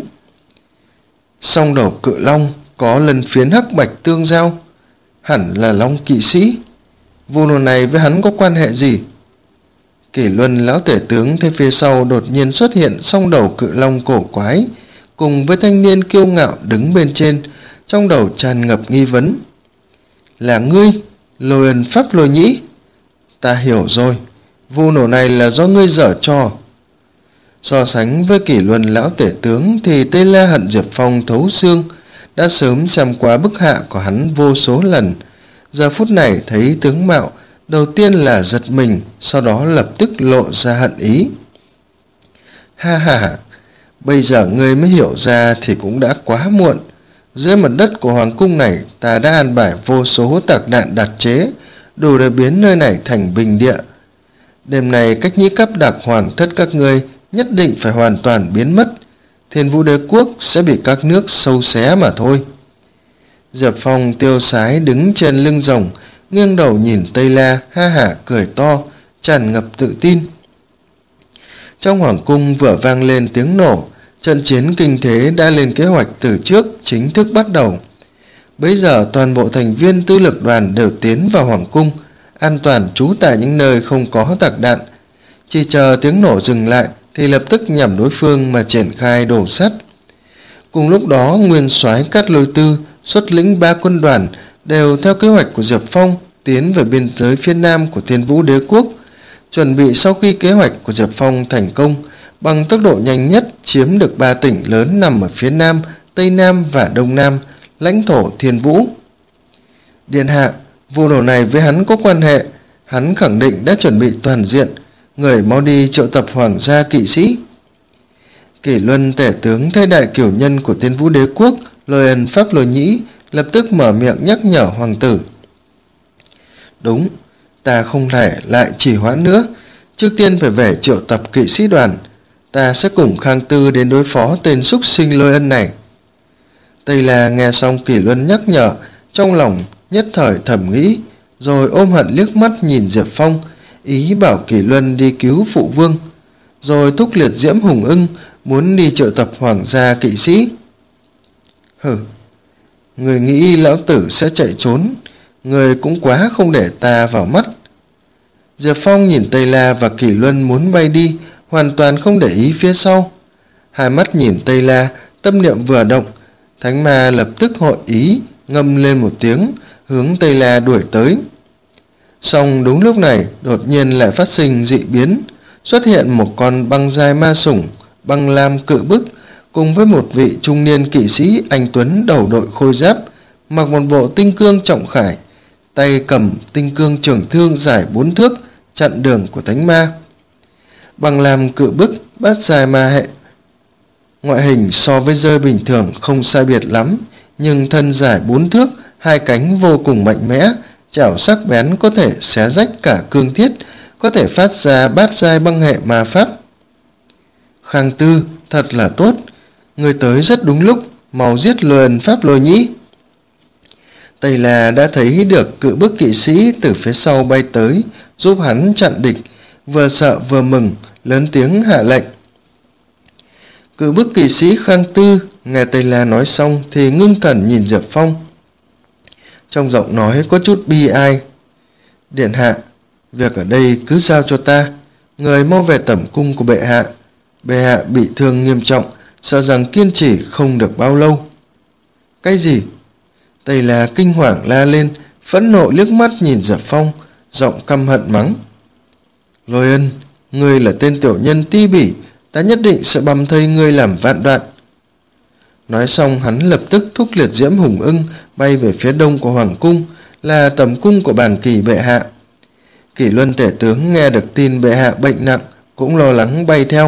Song đầu cự long có lần phiến hắc bạch tương giao, hẳn là long kỵ sĩ. Vụ nổ này với hắn có quan hệ gì? Kỷ Luân lão tể tướng thấy phía sau đột nhiên xuất hiện song đầu cự long cổ quái, cùng với thanh niên kiêu ngạo đứng bên trên, trong đầu tràn ngập nghi vấn. Là ngươi, Lôi Ân Pháp Lôi Nhĩ? Ta hiểu rồi, vụ nổ này là do ngươi dở trò. So sánh với Kỷ Luân lão tể tướng thì Tây La hận Diệp Phong thấu xương, đã sớm xem qua bức hạ của hắn vô số lần. Giờ phút này thấy tướng mạo, đầu tiên là giật mình, sau đó lập tức lộ ra hận ý. Ha ha, bây giờ ngươi mới hiểu ra thì cũng đã quá muộn. Dưới mặt đất của hoàng cung này, ta đã an bài vô số tạc đạn đặc chế, đủ để biến nơi này thành bình địa. Đêm này cách nhĩ cáp đặc hoàng thất các ngươi nhất định phải hoàn toàn biến mất, Thiên Vũ Đế quốc sẽ bị các nước sâu xé mà thôi. Diệp Phong tiêu sái đứng trên lưng rồng, nghiêng đầu nhìn Tây La, ha hả cười to, tràn ngập tự tin. Trong hoàng cung vừa vang lên tiếng nổ, trận chiến kinh thế đã lên kế hoạch từ trước chính thức bắt đầu. Bây giờ toàn bộ thành viên tư lực đoàn đều tiến vào hoàng cung, an toàn trú tại những nơi không có tạc đạn. Chỉ chờ tiếng nổ dừng lại thì lập tức nhằm đối phương mà triển khai đổ sắt. Cùng lúc đó, nguyên soái Cát Lôi Tư xuất lĩnh ba quân đoàn đều theo kế hoạch của Diệp Phong tiến về biên giới phía nam của Thiên Vũ Đế quốc, chuẩn bị sau khi kế hoạch của Diệp Phong thành công, bằng tốc độ nhanh nhất chiếm được ba tỉnh lớn nằm ở phía nam, tây nam và đông nam lãnh thổ Thiên Vũ. Điện hạ, vụ nổ này với hắn có quan hệ, hắn khẳng định đã chuẩn bị toàn diện, người mau đi triệu tập hoàng gia kỵ sĩ. Kỷ Luân tể tướng thay đại cửu nhân của Thiên Vũ Đế quốc, Lôi Ân Pháp Lôi Nhĩ lập tức mở miệng nhắc nhở hoàng tử. Đúng, ta không thể lại trì hoãn nữa, trước tiên phải về triệu tập kỵ sĩ đoàn, ta sẽ cùng Khang Tư đến đối phó tên súc sinh Lôi Ân này. Tây La nghe xong Kỷ Luân nhắc nhở, trong lòng nhất thời thầm nghĩ, rồi ôm hận liếc mắt nhìn Diệp Phong, ý bảo Kỷ Luân đi cứu phụ vương, rồi thúc liệt diễm hùng ưng muốn đi triệu tập hoàng gia kỵ sĩ. Hừ, người nghĩ lão tử sẽ chạy trốn, người cũng quá không để ta vào mắt. Diệp Phong nhìn Tây La và Kỷ Luân muốn bay đi, hoàn toàn không để ý phía sau. Hai mắt nhìn Tây La, tâm niệm vừa động, thánh ma lập tức hội ý, ngâm lên một tiếng, hướng Tây La đuổi tới. Song đúng lúc này, đột nhiên lại phát sinh dị biến, xuất hiện một con băng giai ma sủng, băng lam cự bức, cùng với một vị trung niên kỵ sĩ anh tuấn đầu đội khôi giáp, mặc một bộ tinh cương trọng khải, tay cầm tinh cương trường thương dài bốn thước, chặn đường của thánh ma. Băng lam cự bức bát giai ma hệ Ngoại hình so với dơi bình thường không sai biệt lắm, nhưng thân dài bốn thước, hai cánh vô cùng mạnh mẽ, chảo sắc bén có thể xé rách cả cương thiết, có thể phát ra bát giai băng hệ ma pháp. Khang Tư, thật là tốt, người tới rất đúng lúc, mau giết Lôi Ân Pháp Lôi Nhĩ. Tây La đã thấy được cự bức kỵ sĩ từ phía sau bay tới, giúp hắn chặn địch, vừa sợ vừa mừng, lớn tiếng hạ lệnh. Cự bức kỵ sĩ Khang Tư nghe Tây La nói xong thì ngưng thần nhìn Diệp Phong. Trong giọng nói có chút bi ai. Điện hạ, việc ở đây cứ giao cho ta, người mau về tẩm cung của bệ hạ. Bệ hạ bị thương nghiêm trọng, sợ rằng kiên trì không được bao lâu. Cái gì? Tây La kinh hoàng la lên, phẫn nộ liếc mắt nhìn Diệp Phong, giọng căm hận mắng. Lôi Ân, ngươi là tên tiểu nhân ti bỉ, ta nhất định sẽ băm thây ngươi làm vạn đoạn. Nói xong hắn lập tức thúc liệt diễm hùng ưng bay về phía đông của hoàng cung, là tẩm cung của Bàng Kỳ bệ hạ. Kỷ Luân tể tướng nghe được tin bệ hạ bệnh nặng, cũng lo lắng bay theo.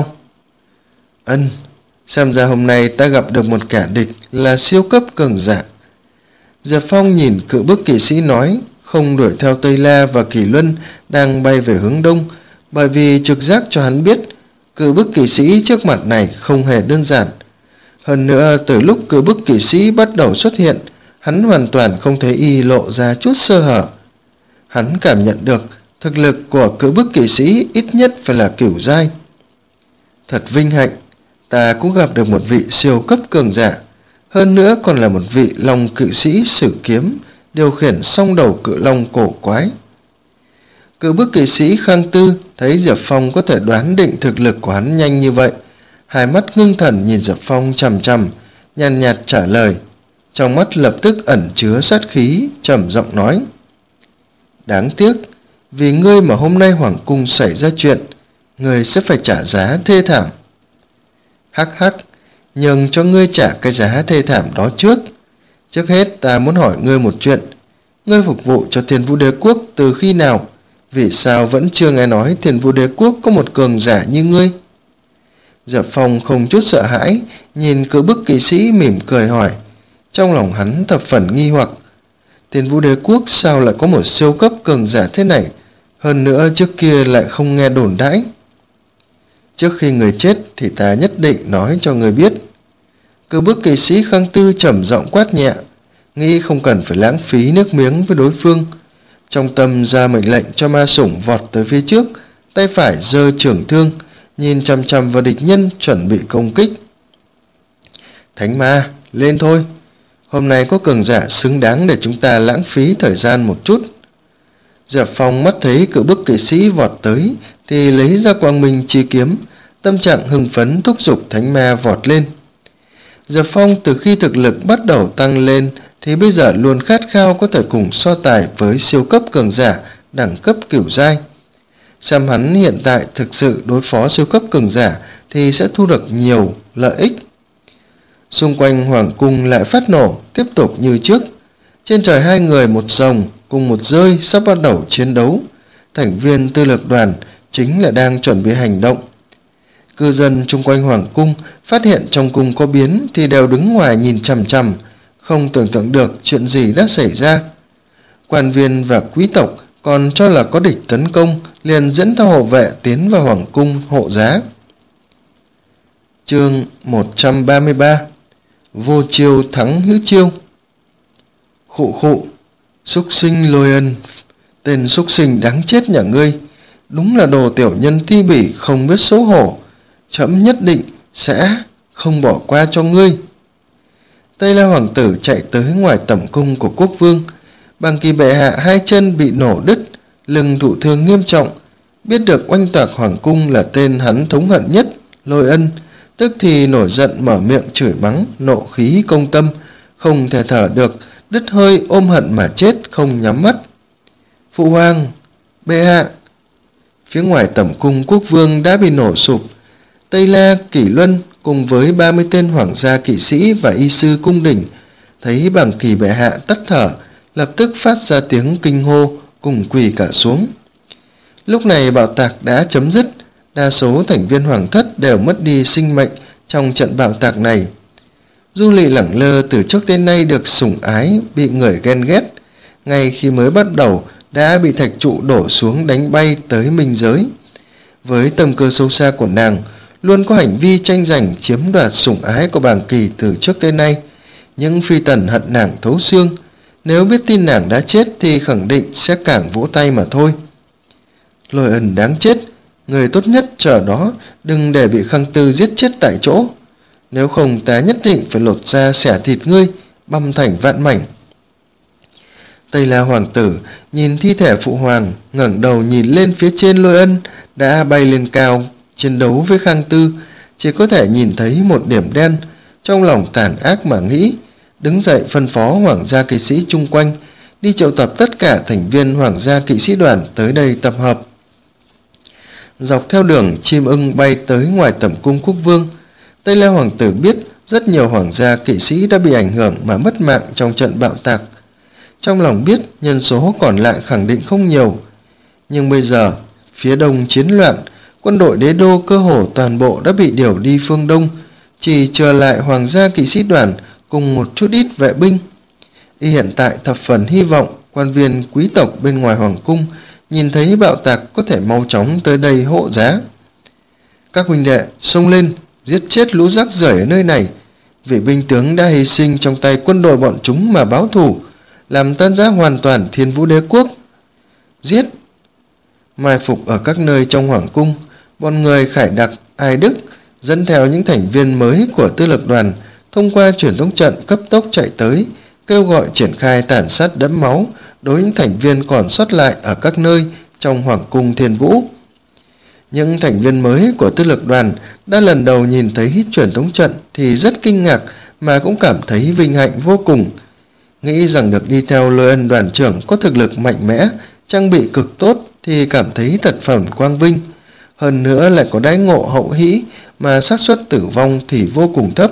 Ân, xem ra hôm nay ta gặp được một kẻ địch là siêu cấp cường giả. Diệp Phong nhìn cự bức kỵ sĩ nói, không đuổi theo Tây La và Kỷ Luân đang bay về hướng đông, bởi vì trực giác cho hắn biết cự bức kỵ sĩ trước mặt này không hề đơn giản. Hơn nữa, từ lúc cự bức kỵ sĩ bắt đầu xuất hiện, hắn hoàn toàn không thấy y lộ ra chút sơ hở. Hắn cảm nhận được thực lực của cự bức kỵ sĩ ít nhất phải là cửu giai. Thật vinh hạnh, ta cũng gặp được một vị siêu cấp cường giả, hơn nữa còn là một vị long cự sĩ sử kiếm, điều khiển song đầu cự long cổ quái. Cự bức kỵ sĩ Khang Tư thấy Diệp Phong có thể đoán định thực lực của hắn nhanh như vậy, hai mắt ngưng thần nhìn Diệp Phong chằm chằm, nhàn nhạt trả lời, trong mắt lập tức ẩn chứa sát khí, trầm giọng nói. Đáng tiếc, vì ngươi mà hôm nay hoàng cung xảy ra chuyện, ngươi sẽ phải trả giá thê thảm. Hắc hắc, nhường cho ngươi trả cái giá thê thảm đó trước. Trước hết ta muốn hỏi ngươi một chuyện, ngươi phục vụ cho Thiên Vũ Đế Quốc từ khi nào? Vì sao vẫn chưa nghe nói Thiên Vũ Đế Quốc có một cường giả như ngươi? Diệp Phong không chút sợ hãi, nhìn cự bức kỵ sĩ mỉm cười hỏi. Trong lòng hắn thập phần nghi hoặc, Thiên Vũ Đế Quốc sao lại có một siêu cấp cường giả thế này, hơn nữa trước kia lại không nghe đồn đãi. Trước khi người chết thì ta nhất định nói cho người biết. Cự bức kỵ sĩ Khang Tư trầm giọng quát nhẹ, nghĩ không cần phải lãng phí nước miếng với đối phương. Trong tâm ra mệnh lệnh cho ma sủng vọt tới phía trước, tay phải giơ trường thương, nhìn chằm chằm vào địch nhân chuẩn bị công kích. Thánh ma, lên thôi. Hôm nay có cường giả xứng đáng để chúng ta lãng phí thời gian một chút. Diệp Phong mắt thấy cự bức kỵ sĩ vọt tới thì lấy ra quang minh chi kiếm, tâm trạng hưng phấn thúc giục thánh ma vọt lên. Diệp Phong từ khi thực lực bắt đầu tăng lên thì bây giờ luôn khát khao có thể cùng so tài với siêu cấp cường giả đẳng cấp cửu giai. Xem hắn hiện tại thực sự đối phó siêu cấp cường giả thì sẽ thu được nhiều lợi ích. Xung quanh hoàng cung lại phát nổ, tiếp tục như trước. Trên trời hai người một rồng cùng một rơi sắp bắt đầu chiến đấu. Thành viên tư lược đoàn chính là đang chuẩn bị hành động. Cư dân chung quanh hoàng cung phát hiện trong cung có biến thì đều đứng ngoài nhìn chằm chằm, không tưởng tượng được chuyện gì đã xảy ra. Quan viên và quý tộc còn cho là có địch tấn công, liền dẫn theo hộ vệ tiến vào hoàng cung hộ giá. Chương một trăm ba mươi ba. Vô chiêu thắng hữu chiêu. Khụ khụ, súc sinh Lôi Ân, tên súc sinh đáng chết nhà ngươi, đúng là đồ tiểu nhân ti bỉ không biết xấu hổ, trẫm nhất định sẽ không bỏ qua cho ngươi. Tây La hoàng tử chạy tới ngoài tẩm cung của quốc vương. Bàng Kỳ bệ hạ hai chân bị nổ đứt, lưng thụ thương nghiêm trọng. Biết được oanh tạc hoàng cung là tên hắn thống hận nhất, Lôi Ân, tức thì nổi giận mở miệng chửi mắng, nộ khí công tâm, không thể thở được, đứt hơi ôm hận mà chết không nhắm mắt. Phụ hoàng, bệ hạ. Phía ngoài tẩm cung quốc vương đã bị nổ sụp. Tây La, Kỷ Luân cùng với ba mươi tên hoàng gia kỵ sĩ và y sư cung đình thấy Bàng Kỳ bệ hạ tắt thở, lập tức phát ra tiếng kinh hô, cùng quỳ cả xuống. Lúc này bạo tạc đã chấm dứt, đa số thành viên hoàng thất đều mất đi sinh mệnh trong trận bạo tạc này. Du Lị lẳng lơ từ trước đến nay được sủng ái, bị người ghen ghét, ngay khi mới bắt đầu đã bị thạch trụ đổ xuống đánh bay tới minh giới. Với tâm cơ sâu xa của nàng, luôn có hành vi tranh giành chiếm đoạt sủng ái của Bàng Kỳ từ trước tới nay, những phi tần hận nàng thấu xương, nếu biết tin nàng đã chết thì khẳng định sẽ càng vỗ tay mà thôi. Lôi Ân đáng chết, người tốt nhất chờ đó, đừng để bị Khang Tư giết chết tại chỗ, nếu không ta nhất định phải lột da xẻ thịt ngươi, băm thành vạn mảnh. Tây La hoàng tử nhìn thi thể phụ hoàng, ngẩng đầu nhìn lên phía trên. Lôi Ân đã bay lên cao chiến đấu với Khang Tư, chỉ có thể nhìn thấy một điểm đen, trong lòng tàn ác mà nghĩ, đứng dậy phân phó hoàng gia kỵ sĩ chung quanh đi triệu tập tất cả thành viên hoàng gia kỵ sĩ đoàn tới đây tập hợp. Dọc theo đường, chim ưng bay tới ngoài tẩm cung quốc vương. Tây La hoàng tử biết rất nhiều hoàng gia kỵ sĩ đã bị ảnh hưởng mà mất mạng trong trận bạo tạc. Trong lòng biết nhân số còn lại khẳng định không nhiều, nhưng bây giờ phía đông chiến loạn, quân đội đế đô cơ hồ toàn bộ đã bị điều đi phương đông, chỉ chờ lại hoàng gia kỵ sĩ đoàn cùng một chút ít vệ binh. Y hiện tại thập phần hy vọng quan viên quý tộc bên ngoài hoàng cung nhìn thấy bạo tạc có thể mau chóng tới đây hộ giá. Các huynh đệ xông lên, giết chết lũ rác rưởi ở nơi này. Vị binh tướng đã hy sinh trong tay quân đội bọn chúng mà báo thù, làm tan rã hoàn toàn Thiên Vũ Đế quốc. Giết! Mai phục ở các nơi trong hoàng cung, bọn người Khải Đặc, Ai Đức dẫn theo những thành viên mới của tư lực đoàn thông qua truyền tống trận cấp tốc chạy tới, kêu gọi triển khai tàn sát đẫm máu đối những thành viên còn sót lại ở các nơi trong hoàng cung Thiên Vũ. Những thành viên mới của tư lực đoàn đã lần đầu nhìn thấy truyền tống trận thì rất kinh ngạc mà cũng cảm thấy vinh hạnh vô cùng, nghĩ rằng được đi theo Lôi Ân đoàn trưởng có thực lực mạnh mẽ, trang bị cực tốt thì cảm thấy thật phẩm quang vinh, hơn nữa lại có đãi ngộ hậu hĩ mà xác suất tử vong thì vô cùng thấp.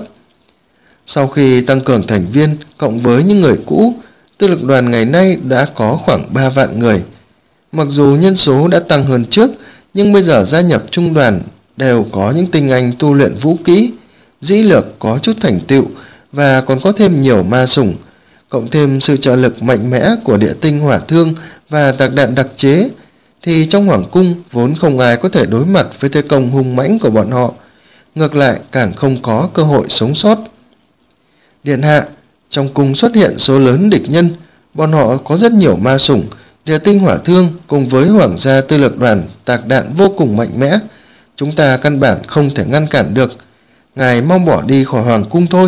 Sau khi tăng cường thành viên cộng với những người cũ, tư lực đoàn ngày nay đã có khoảng ba vạn người. Mặc dù nhân số đã tăng hơn trước, nhưng bây giờ gia nhập trung đoàn đều có những tinh anh tu luyện vũ kỹ, dĩ lược có chút thành tựu và còn có thêm nhiều ma sủng, cộng thêm sự trợ lực mạnh mẽ của địa tinh hỏa thương và tạc đạn đặc chế, thì trong hoàng cung vốn không ai có thể đối mặt với thế công hung mãnh của bọn họ, ngược lại càng không có cơ hội sống sót. Điện hạ, trong cung xuất hiện số lớn địch nhân, bọn họ có rất nhiều ma sủng, địa tinh hỏa thương cùng với hoàng gia tư lực đoàn tạc đạn vô cùng mạnh mẽ, chúng ta căn bản không thể ngăn cản được, ngài mong bỏ đi khỏi hoàng cung thôi.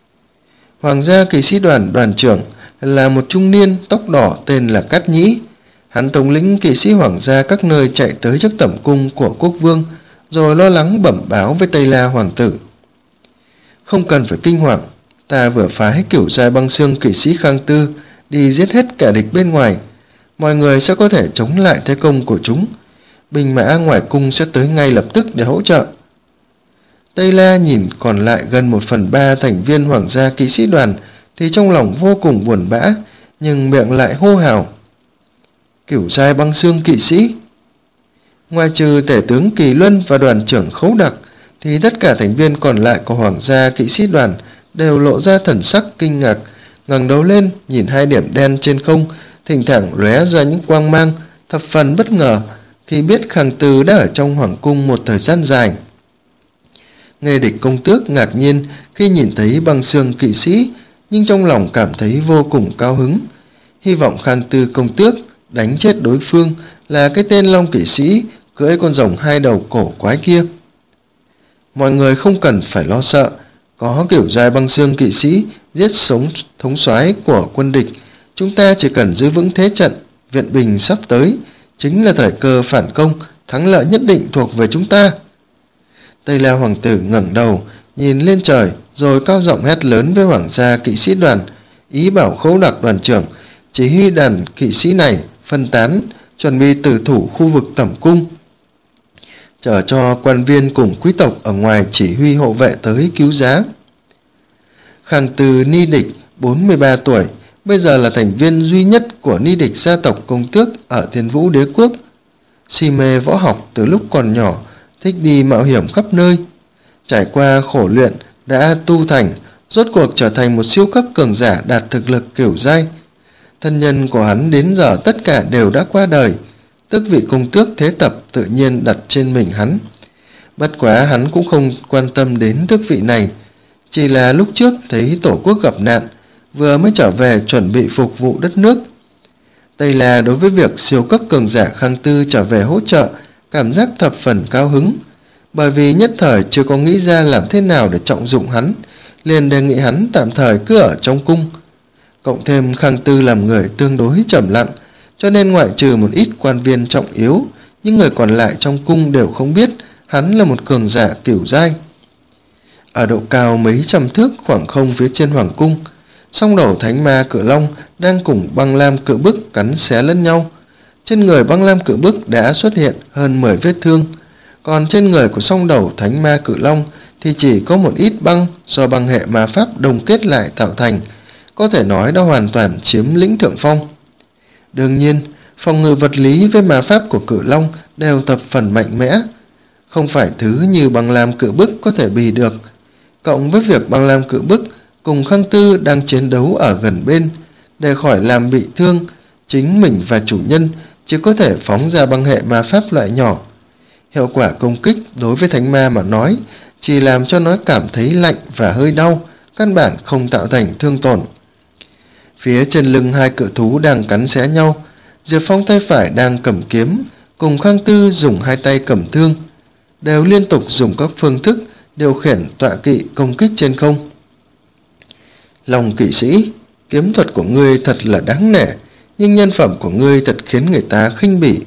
Hoàng gia kỵ sĩ đoàn đoàn trưởng là một trung niên tóc đỏ tên là Cát Nhĩ. Hắn thống lĩnh kỵ sĩ hoàng gia các nơi chạy tới trước tẩm cung của quốc vương, rồi lo lắng bẩm báo với Tây La hoàng tử. Không cần phải kinh hoàng, ta vừa phái Cửu Giai Băng Xương kỵ sĩ Khang Tư đi giết hết kẻ địch bên ngoài, mọi người sẽ có thể chống lại thế công của chúng. Binh mã ngoài cung sẽ tới ngay lập tức để hỗ trợ. Tây La nhìn còn lại gần một phần ba thành viên hoàng gia kỵ sĩ đoàn thì trong lòng vô cùng buồn bã, nhưng miệng lại hô hào: Cửu Giai Băng Xương kỵ sĩ! Ngoài trừ tể tướng Kỳ Luân và đoàn trưởng Khấu Đặc thì tất cả thành viên còn lại của hoàng gia kỵ sĩ đoàn đều lộ ra thần sắc kinh ngạc, ngẩng đầu lên nhìn hai điểm đen trên không, thỉnh thoảng lóe ra những quang mang, thập phần bất ngờ khi biết Khang Tư đã ở trong hoàng cung một thời gian dài. Nghe Địch công tước ngạc nhiên khi nhìn thấy Băng Xương kỵ sĩ, nhưng trong lòng cảm thấy vô cùng cao hứng, hy vọng Khang Tư công tước đánh chết đối phương là cái tên Long kỵ sĩ cưỡi con rồng hai đầu cổ quái kia. Mọi người không cần phải lo sợ, có Cửu Giai Băng Xương kỵ sĩ giết sống thống soái của quân địch, chúng ta chỉ cần giữ vững thế trận, viện binh sắp tới, chính là thời cơ phản công, thắng lợi nhất định thuộc về chúng ta. Tây La hoàng tử ngẩng đầu nhìn lên trời, rồi cao giọng hét lớn với hoàng gia kỵ sĩ đoàn, ý bảo Khấu Đặc đoàn trưởng chỉ huy đàn kỵ sĩ này phân tán, chuẩn bị tử thủ khu vực tẩm cung, chờ cho quan viên cùng quý tộc ở ngoài chỉ huy hộ vệ tới cứu giá. Khang Tư Ni Địch, bốn mươi ba tuổi, bây giờ là thành viên duy nhất của Ni Địch gia tộc công tước ở Thiên Vũ Đế quốc. Si mê võ học từ lúc còn nhỏ, thích đi mạo hiểm khắp nơi. trải qua khổ luyện đã tu thành, rốt cuộc trở thành một siêu cấp cường giả đạt thực lực cửu giai. Thân nhân của hắn đến giờ tất cả đều đã qua đời, tước vị công tước thế tập tự nhiên đặt trên mình hắn. Bất quá hắn cũng không quan tâm đến tước vị này, chỉ là lúc trước thấy tổ quốc gặp nạn, vừa mới trở về chuẩn bị phục vụ đất nước. Đây là đối với việc siêu cấp cường giả Khang Tư trở về hỗ trợ, cảm giác thập phần cao hứng, bởi vì nhất thời chưa có nghĩ ra làm thế nào để trọng dụng hắn, liền đề nghị hắn tạm thời cứ ở trong cung. Cộng thêm Khang Tư làm người tương đối trầm lặng, cho nên ngoại trừ một ít quan viên trọng yếu, những người còn lại trong cung đều không biết hắn là một cường giả cửu giai. Ở độ cao mấy trăm thước khoảng không phía trên hoàng cung, song đầu thánh ma Cự Long đang cùng băng lam cự bức cắn xé lẫn nhau. Trên người băng lam cự bức đã xuất hiện hơn mười vết thương, còn trên người của song đầu thánh ma Cự Long thì chỉ có một ít băng do băng hệ ma pháp đồng kết lại tạo thành, có thể nói đã hoàn toàn chiếm lĩnh thượng phong. Đương nhiên, phòng ngự vật lý với ma pháp của Cự Long đều thập phần mạnh mẽ, không phải thứ như băng lam cự bức có thể bì được. Cộng với việc băng lam cự bức cùng Khang Tư đang chiến đấu ở gần bên, để khỏi làm bị thương, chính mình và chủ nhân chỉ có thể phóng ra băng hệ ma pháp loại nhỏ. Hiệu quả công kích đối với thánh ma mà nói chỉ làm cho nó cảm thấy lạnh và hơi đau, căn bản không tạo thành thương tổn. Phía trên lưng hai cự thú đang cắn xé nhau, Diệp Phong tay phải đang cầm kiếm, cùng Khang Tư dùng hai tay cầm thương, đều liên tục dùng các phương thức điều khiển tọa kỵ công kích trên không. Long kỵ sĩ, kiếm thuật của ngươi thật là đáng nể, nhưng nhân phẩm của ngươi thật khiến người ta khinh bỉ.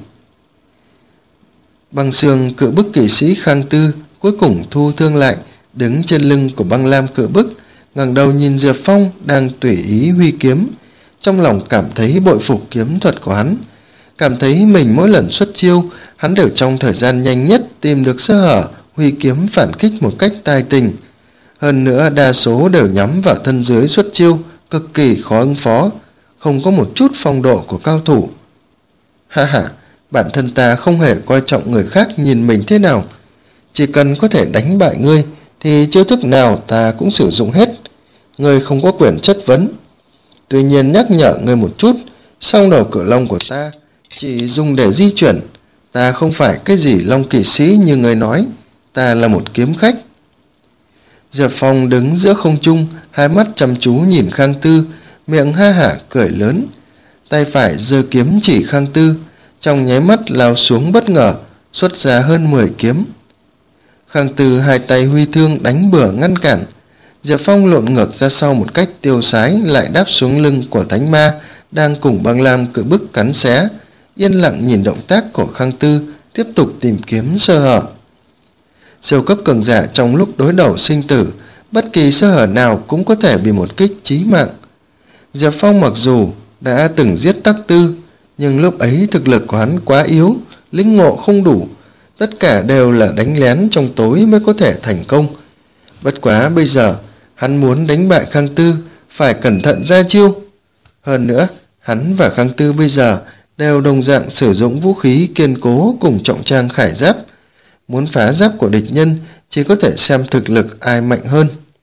Băng xương cự bức kỵ sĩ Khang Tư cuối cùng thu thương lại, đứng trên lưng của băng lam cự bức, ngẩng đầu nhìn Diệp Phong đang tùy ý huy kiếm, trong lòng cảm thấy bội phục kiếm thuật của hắn, cảm thấy mình mỗi lần xuất chiêu, hắn đều trong thời gian nhanh nhất tìm được sơ hở, huy kiếm phản kích một cách tài tình. Hơn nữa đa số đều nhắm vào thân dưới xuất chiêu, cực kỳ khó ứng phó, không có một chút phong độ của cao thủ. Ha ha, bản thân ta không hề coi trọng người khác nhìn mình thế nào, chỉ cần có thể đánh bại ngươi thì chiêu thức nào ta cũng sử dụng hết, ngươi không có quyền chất vấn. Tuy nhiên nhắc nhở ngươi một chút, song đầu Cự Long của ta chỉ dùng để di chuyển, ta không phải cái gì long kỵ sĩ như ngươi nói, ta là một kiếm khách. Diệp Phong đứng giữa không trung, hai mắt chăm chú nhìn Khang Tư, miệng ha hả cười lớn, tay phải giơ kiếm chỉ Khang Tư, trong nháy mắt lao xuống bất ngờ, xuất ra hơn mười kiếm. Khang Tư hai tay huy thương đánh bừa ngăn cản, Diệp Phong lộn ngược ra sau một cách tiêu sái, lại đáp xuống lưng của thánh ma đang cùng băng lam cự bức cắn xé, yên lặng nhìn động tác của Khang Tư, tiếp tục tìm kiếm sơ hở. Siêu cấp cường giả trong lúc đối đầu sinh tử, bất kỳ sơ hở nào cũng có thể bị một kích chí mạng. Diệp Phong mặc dù đã từng giết Tắc Tư, nhưng lúc ấy thực lực của hắn quá yếu, lĩnh ngộ không đủ, tất cả đều là đánh lén trong tối mới có thể thành công. Bất quá bây giờ hắn muốn đánh bại Khang Tư phải cẩn thận ra chiêu. Hơn nữa, hắn và Khang Tư bây giờ đều đồng dạng sử dụng vũ khí kiên cố cùng trọng trang khải giáp. Muốn phá giáp của địch nhân chỉ có thể xem thực lực ai mạnh hơn.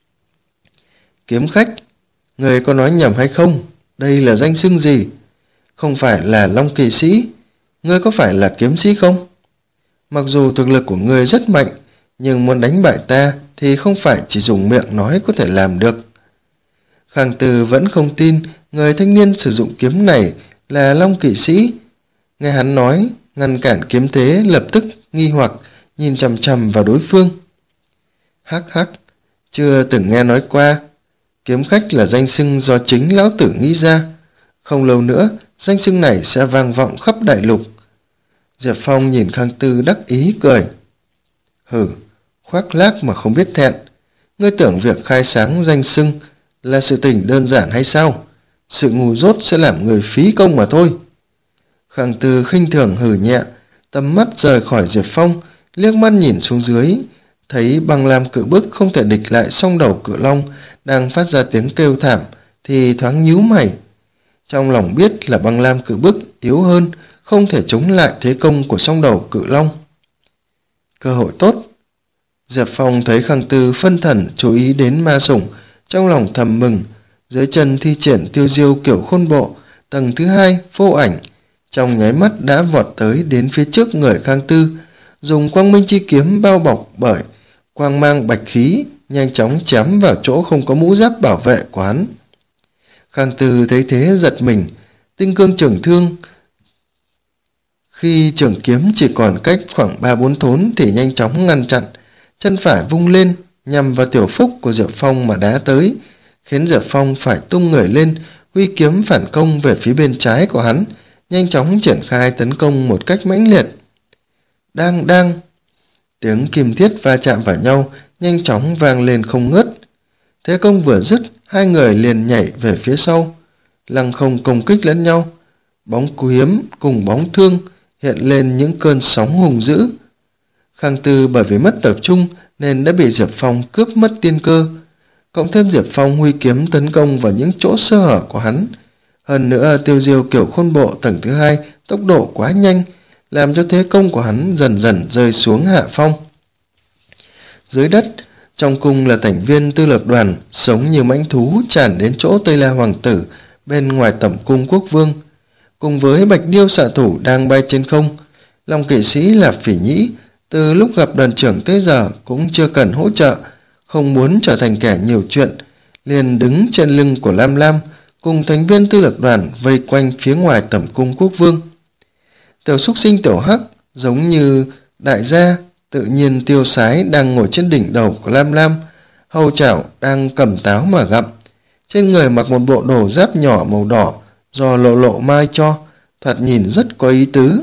Kiếm khách, người có nói nhầm hay không? Đây là danh xưng gì? Không phải là long kỵ sĩ? Ngươi có phải là kiếm sĩ không? Mặc dù thực lực của ngươi rất mạnh, nhưng muốn đánh bại ta thì không phải chỉ dùng miệng nói có thể làm được. Khang Tư vẫn không tin người thanh niên sử dụng kiếm này là long kỵ sĩ. Nghe hắn nói, ngăn cản kiếm thế, lập tức nghi hoặc nhìn chằm chằm vào đối phương. Hắc hắc, chưa từng nghe nói qua. Kiếm khách là danh xưng do chính lão tử nghĩ ra. Không lâu nữa, danh xưng này sẽ vang vọng khắp đại lục. Diệp Phong nhìn Khang Tư đắc ý cười. Hừ, khoác lác mà không biết thẹn. Ngươi tưởng việc khai sáng danh xưng là sự tình đơn giản hay sao? Sự ngu dốt sẽ làm người phí công mà thôi. Khang Tư khinh thường hừ nhẹ, tầm mắt rời khỏi Diệp Phong, liếc mắt nhìn xuống dưới, thấy băng lam cự bức không thể địch lại song đầu Cự Long đang phát ra tiếng kêu thảm, thì thoáng nhíu mày. Trong lòng biết là băng lam cự bức yếu hơn, không thể chống lại thế công của song đầu Cự Long. Cơ hội tốt. Diệp Phong thấy Khang Tư phân thần chú ý đến ma sủng, trong lòng thầm mừng, dưới chân thi triển tiêu diêu kiểu khôn bộ, tầng thứ hai vô ảnh, trong nháy mắt đã vọt tới đến phía trước người Khang Tư, dùng quang minh chi kiếm bao bọc bởi quang mang bạch khí, nhanh chóng chém vào chỗ không có mũ giáp bảo vệ của hắn. Khang Tư thấy thế giật mình, tinh cương trường thương khi trường kiếm chỉ còn cách khoảng ba bốn thốn thì nhanh chóng ngăn chặn, chân phải vung lên nhằm vào tiểu phúc của Diệp Phong mà đá tới, khiến Diệp Phong phải tung người lên, huy kiếm phản công về phía bên trái của hắn, nhanh chóng triển khai tấn công một cách mãnh liệt. Đang đang, tiếng kim thiết va chạm vào nhau nhanh chóng vang lên không ngớt. Thế công vừa dứt, hai người liền nhảy về phía sau, lăng không công kích lẫn nhau. Bóng kiếm cùng bóng thương hiện lên những cơn sóng hùng dữ. Khang Tư bởi vì mất tập trung nên đã bị Diệp Phong cướp mất tiên cơ, cộng thêm Diệp Phong huy kiếm tấn công vào những chỗ sơ hở của hắn. Hơn nữa tiêu diêu kiểu khôn bộ tầng thứ hai tốc độ quá nhanh, làm cho thế công của hắn dần dần rơi xuống hạ phong. Dưới đất, trong cung là thành viên tư lược đoàn sống như mãnh thú tràn đến chỗ Tây La Hoàng tử bên ngoài tẩm cung quốc vương, cùng với bạch điêu xạ thủ đang bay trên không. Long kỵ sĩ Lạp Phỉ Nhĩ từ lúc gặp đoàn trưởng tới giờ cũng chưa cần hỗ trợ, không muốn trở thành kẻ nhiều chuyện, liền đứng trên lưng của Lam Lam cùng thành viên tư lược đoàn vây quanh phía ngoài tẩm cung quốc vương. Tiểu xúc sinh Tiểu Hắc giống như đại gia tự nhiên tiêu sái đang ngồi trên đỉnh đầu của Lam Lam, hầu chảo đang cầm táo mà gặm, trên người mặc một bộ đồ giáp nhỏ màu đỏ do lộ lộ mai cho, thoạt nhìn rất có ý tứ.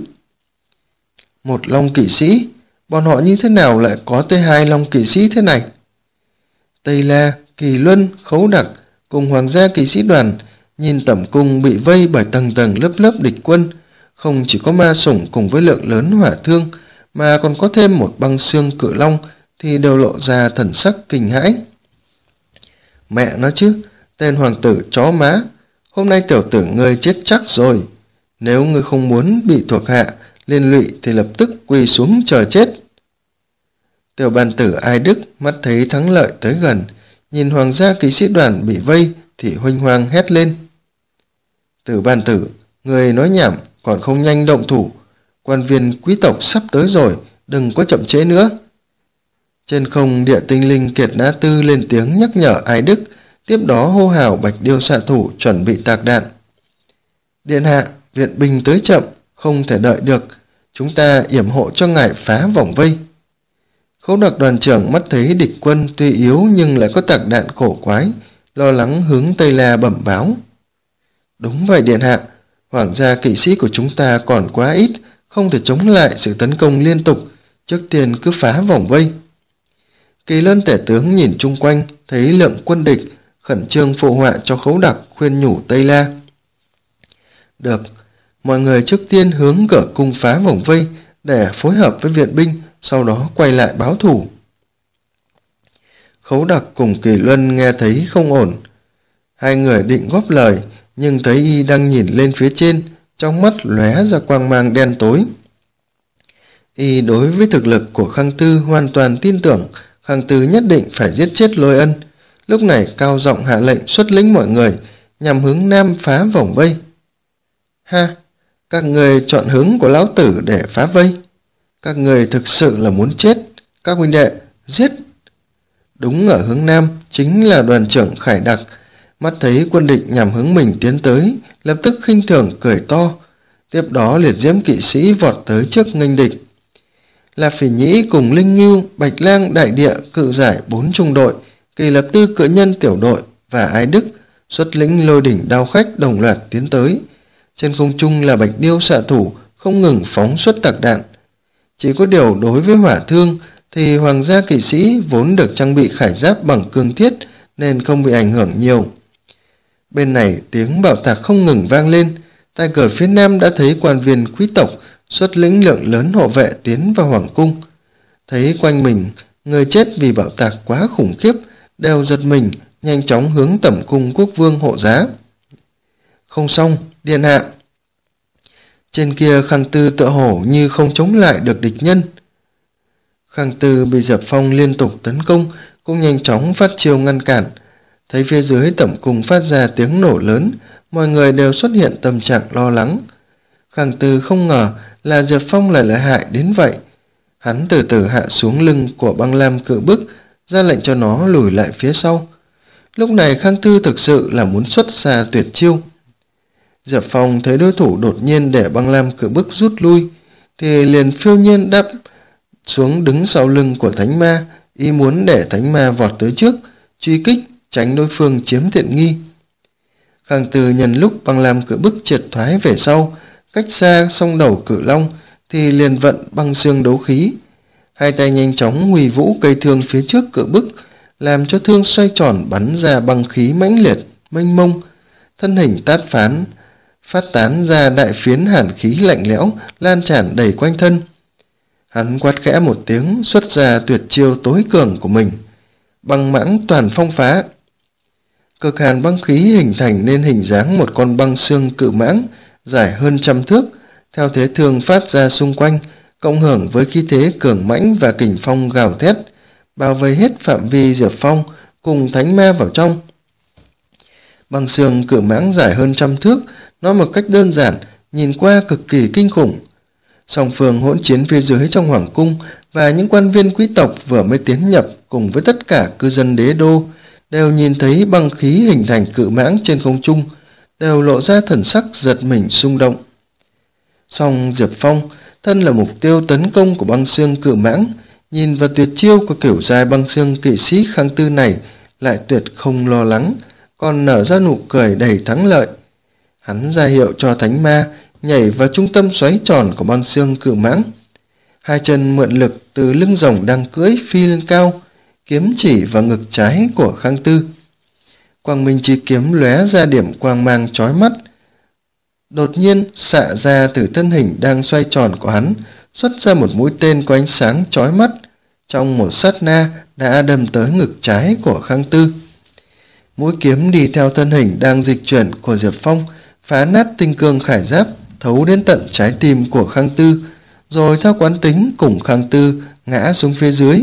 Một long kỵ sĩ, bọn họ như thế nào lại có tới hai long kỵ sĩ thế này? Tây La, Kỳ Luân, Khấu Đặc cùng hoàng gia kỵ sĩ đoàn nhìn tẩm cung bị vây bởi tầng tầng lớp lớp địch quân, không chỉ có ma sủng cùng với lượng lớn hỏa thương, mà còn có thêm một băng xương cự long, thì đều lộ ra thần sắc kinh hãi. Mẹ nó chứ, tên hoàng tử chó má, hôm nay tiểu tử ngươi chết chắc rồi. Nếu ngươi không muốn bị thuộc hạ liên lụy thì lập tức quỳ xuống chờ chết. Tiểu bàn tử Ai Đức mắt thấy thắng lợi tới gần, nhìn hoàng gia kỵ sĩ đoàn bị vây thì huênh hoang hét lên. Tử bàn tử, người nói nhảm còn không nhanh động thủ, quan viên quý tộc sắp tới rồi, đừng có chậm trễ nữa. Trên không địa tinh linh Kiệt Nã Tư lên tiếng nhắc nhở Ai Đức, tiếp đó hô hào bạch điêu xạ thủ chuẩn bị tạc đạn. Điện hạ, viện binh tới chậm, không thể đợi được, chúng ta yểm hộ cho ngài phá vòng vây. Khấu Đặc đoàn trưởng mắt thấy địch quân tuy yếu nhưng lại có tạc đạn cổ quái, lo lắng hướng Tây La bẩm báo. Đúng vậy điện hạ, hoàng gia kỵ sĩ của chúng ta còn quá ít, không thể chống lại sự tấn công liên tục, trước tiên cứ phá vòng vây. Kỳ Lân tể tướng nhìn chung quanh, thấy lượng quân địch, khẩn trương phụ họa cho Khấu Đặc khuyên nhủ Tây La. Được, mọi người trước tiên hướng cửa cung phá vòng vây để phối hợp với viện binh, sau đó quay lại báo thủ. Khấu Đặc cùng Kỳ Luân nghe thấy không ổn. Hai người định góp lời, nhưng thấy y đang nhìn lên phía trên, trong mắt lóe ra quang mang đen tối. Y đối với thực lực của Khang Tư hoàn toàn tin tưởng, Khang Tư nhất định phải giết chết Lôi Ân. Lúc này cao giọng hạ lệnh xuất lĩnh mọi người, nhằm hướng nam phá vòng vây. Ha, các người chọn hướng của lão tử để phá vây. Các người thực sự là muốn chết. Các huynh đệ, giết. Đúng ở hướng nam chính là đoàn trưởng Khải Đặc, mắt thấy quân địch nhằm hướng mình tiến tới, lập tức khinh thường cười to. Tiếp đó liệt diễm kỵ sĩ vọt tới trước nghênh địch. Là Phỉ Nhĩ cùng Linh Ngưu, Bạch Lang đại địa cự giải bốn trung đội, Kỳ Lập Tư cự nhân tiểu đội và Ái Đức xuất lĩnh Lôi Đỉnh đao khách đồng loạt tiến tới. Trên không trung là bạch điêu xạ thủ không ngừng phóng xuất tạc đạn. Chỉ có điều đối với hỏa thương thì hoàng gia kỵ sĩ vốn được trang bị khải giáp bằng cương thiết nên không bị ảnh hưởng nhiều. Bên này tiếng bảo tạc không ngừng vang lên, tại cửa phía nam đã thấy quan viên quý tộc xuất lĩnh lượng lớn hộ vệ tiến vào hoàng cung. Thấy quanh mình người chết vì bạo tạc quá khủng khiếp, đều giật mình, nhanh chóng hướng tẩm cung quốc vương hộ giá. Không xong, điện hạ. Trên kia Khang Tư tựa hổ như không chống lại được địch nhân. Khang Tư bị Diệp Phong liên tục tấn công, cũng nhanh chóng phát chiêu ngăn cản. Thấy phía dưới tẩm cung phát ra tiếng nổ lớn, mọi người đều xuất hiện tâm trạng lo lắng. Khang Tư không ngờ là Diệp Phong lại lợi hại đến vậy. Hắn từ từ hạ xuống lưng của băng lam cự bức, ra lệnh cho nó lùi lại phía sau. Lúc này Khang Tư thực sự là muốn xuất ra tuyệt chiêu. Diệp Phong thấy đối thủ đột nhiên để băng lam cự bức rút lui, thì liền phiêu nhiên đáp xuống đứng sau lưng của thánh ma, ý muốn để thánh ma vọt tới trước, truy kích, tránh đối phương chiếm tiện nghi. Khang Tư nhân lúc băng lam cự bức triệt thoái về sau, cách xa song đầu cự long, thì liền vận băng xương đấu khí. Hai tay nhanh chóng huỳ vũ cây thương phía trước cự bức, làm cho thương xoay tròn bắn ra băng khí mãnh liệt, mênh mông. Thân hình tát phán, phát tán ra đại phiến hàn khí lạnh lẽo, lan tràn đầy quanh thân. Hắn quát khẽ một tiếng, xuất ra tuyệt chiêu tối cường của mình, băng mãng toàn phong phá. Cực hàn băng khí hình thành nên hình dáng một con băng xương cự mãng dài hơn trăm thước, theo thế thương phát ra xung quanh, cộng hưởng với khí thế cường mãnh và kình phong gào thét, bao vây hết phạm vi Diệp Phong cùng thánh ma vào trong. Băng xương cự mãng dài hơn trăm thước, nói một cách đơn giản, nhìn qua cực kỳ kinh khủng. Song phương hỗn chiến phía dưới trong hoàng cung và những quan viên quý tộc vừa mới tiến nhập cùng với tất cả cư dân đế đô đều nhìn thấy băng khí hình thành cự mãng trên không trung, đều lộ ra thần sắc giật mình xung động. Song Diệp Phong, thân là mục tiêu tấn công của băng xương cự mãng, nhìn vào tuyệt chiêu của kiểu dài băng xương kỵ sĩ Khang Tư này, lại tuyệt không lo lắng, còn nở ra nụ cười đầy thắng lợi. Hắn ra hiệu cho thánh ma nhảy vào trung tâm xoáy tròn của băng xương cự mãng. Hai chân mượn lực từ lưng rồng đang cưỡi phi lên cao, kiếm chỉ vào ngực trái của Khang Tư. Quang minh chi kiếm lóe ra điểm quang mang chói mắt, đột nhiên xạ ra từ thân hình đang xoay tròn của hắn, xuất ra một mũi tên có ánh sáng chói mắt, trong một sát na đã đâm tới ngực trái của Khang Tư. Mũi kiếm đi theo thân hình đang dịch chuyển của Diệp Phong, phá nát tinh cương khải giáp, thấu đến tận trái tim của Khang Tư, rồi theo quán tính cùng Khang Tư ngã xuống phía dưới.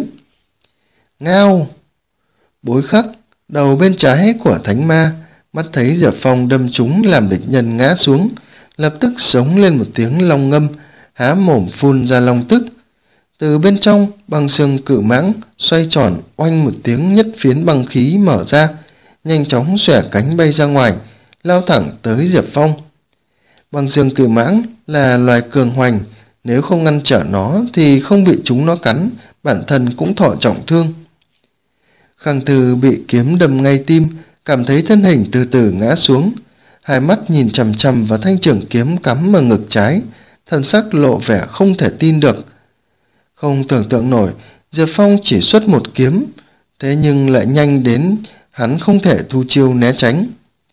Ngao! Bối khắc, đầu bên trái của thánh ma, mắt thấy Diệp Phong đâm trúng làm địch nhân ngã xuống, lập tức sống lên một tiếng long ngâm, há mồm phun ra long tức. Từ bên trong, băng xương cự mãng xoay tròn, oanh một tiếng, nhất phiến băng khí mở ra, nhanh chóng xòe cánh bay ra ngoài, lao thẳng tới Diệp Phong. Băng xương cự mãng là loài cường hoành, nếu không ngăn trở nó thì không bị chúng nó cắn, bản thân cũng thọ trọng thương. Khang Tư bị kiếm đâm ngay tim, cảm thấy thân hình từ từ ngã xuống, hai mắt nhìn chằm chằm vào thanh trường kiếm cắm ở ngực trái, thân sắc lộ vẻ không thể tin được. Không tưởng tượng nổi, Diệp Phong chỉ xuất một kiếm, thế nhưng lại nhanh đến hắn không thể thu chiêu né tránh.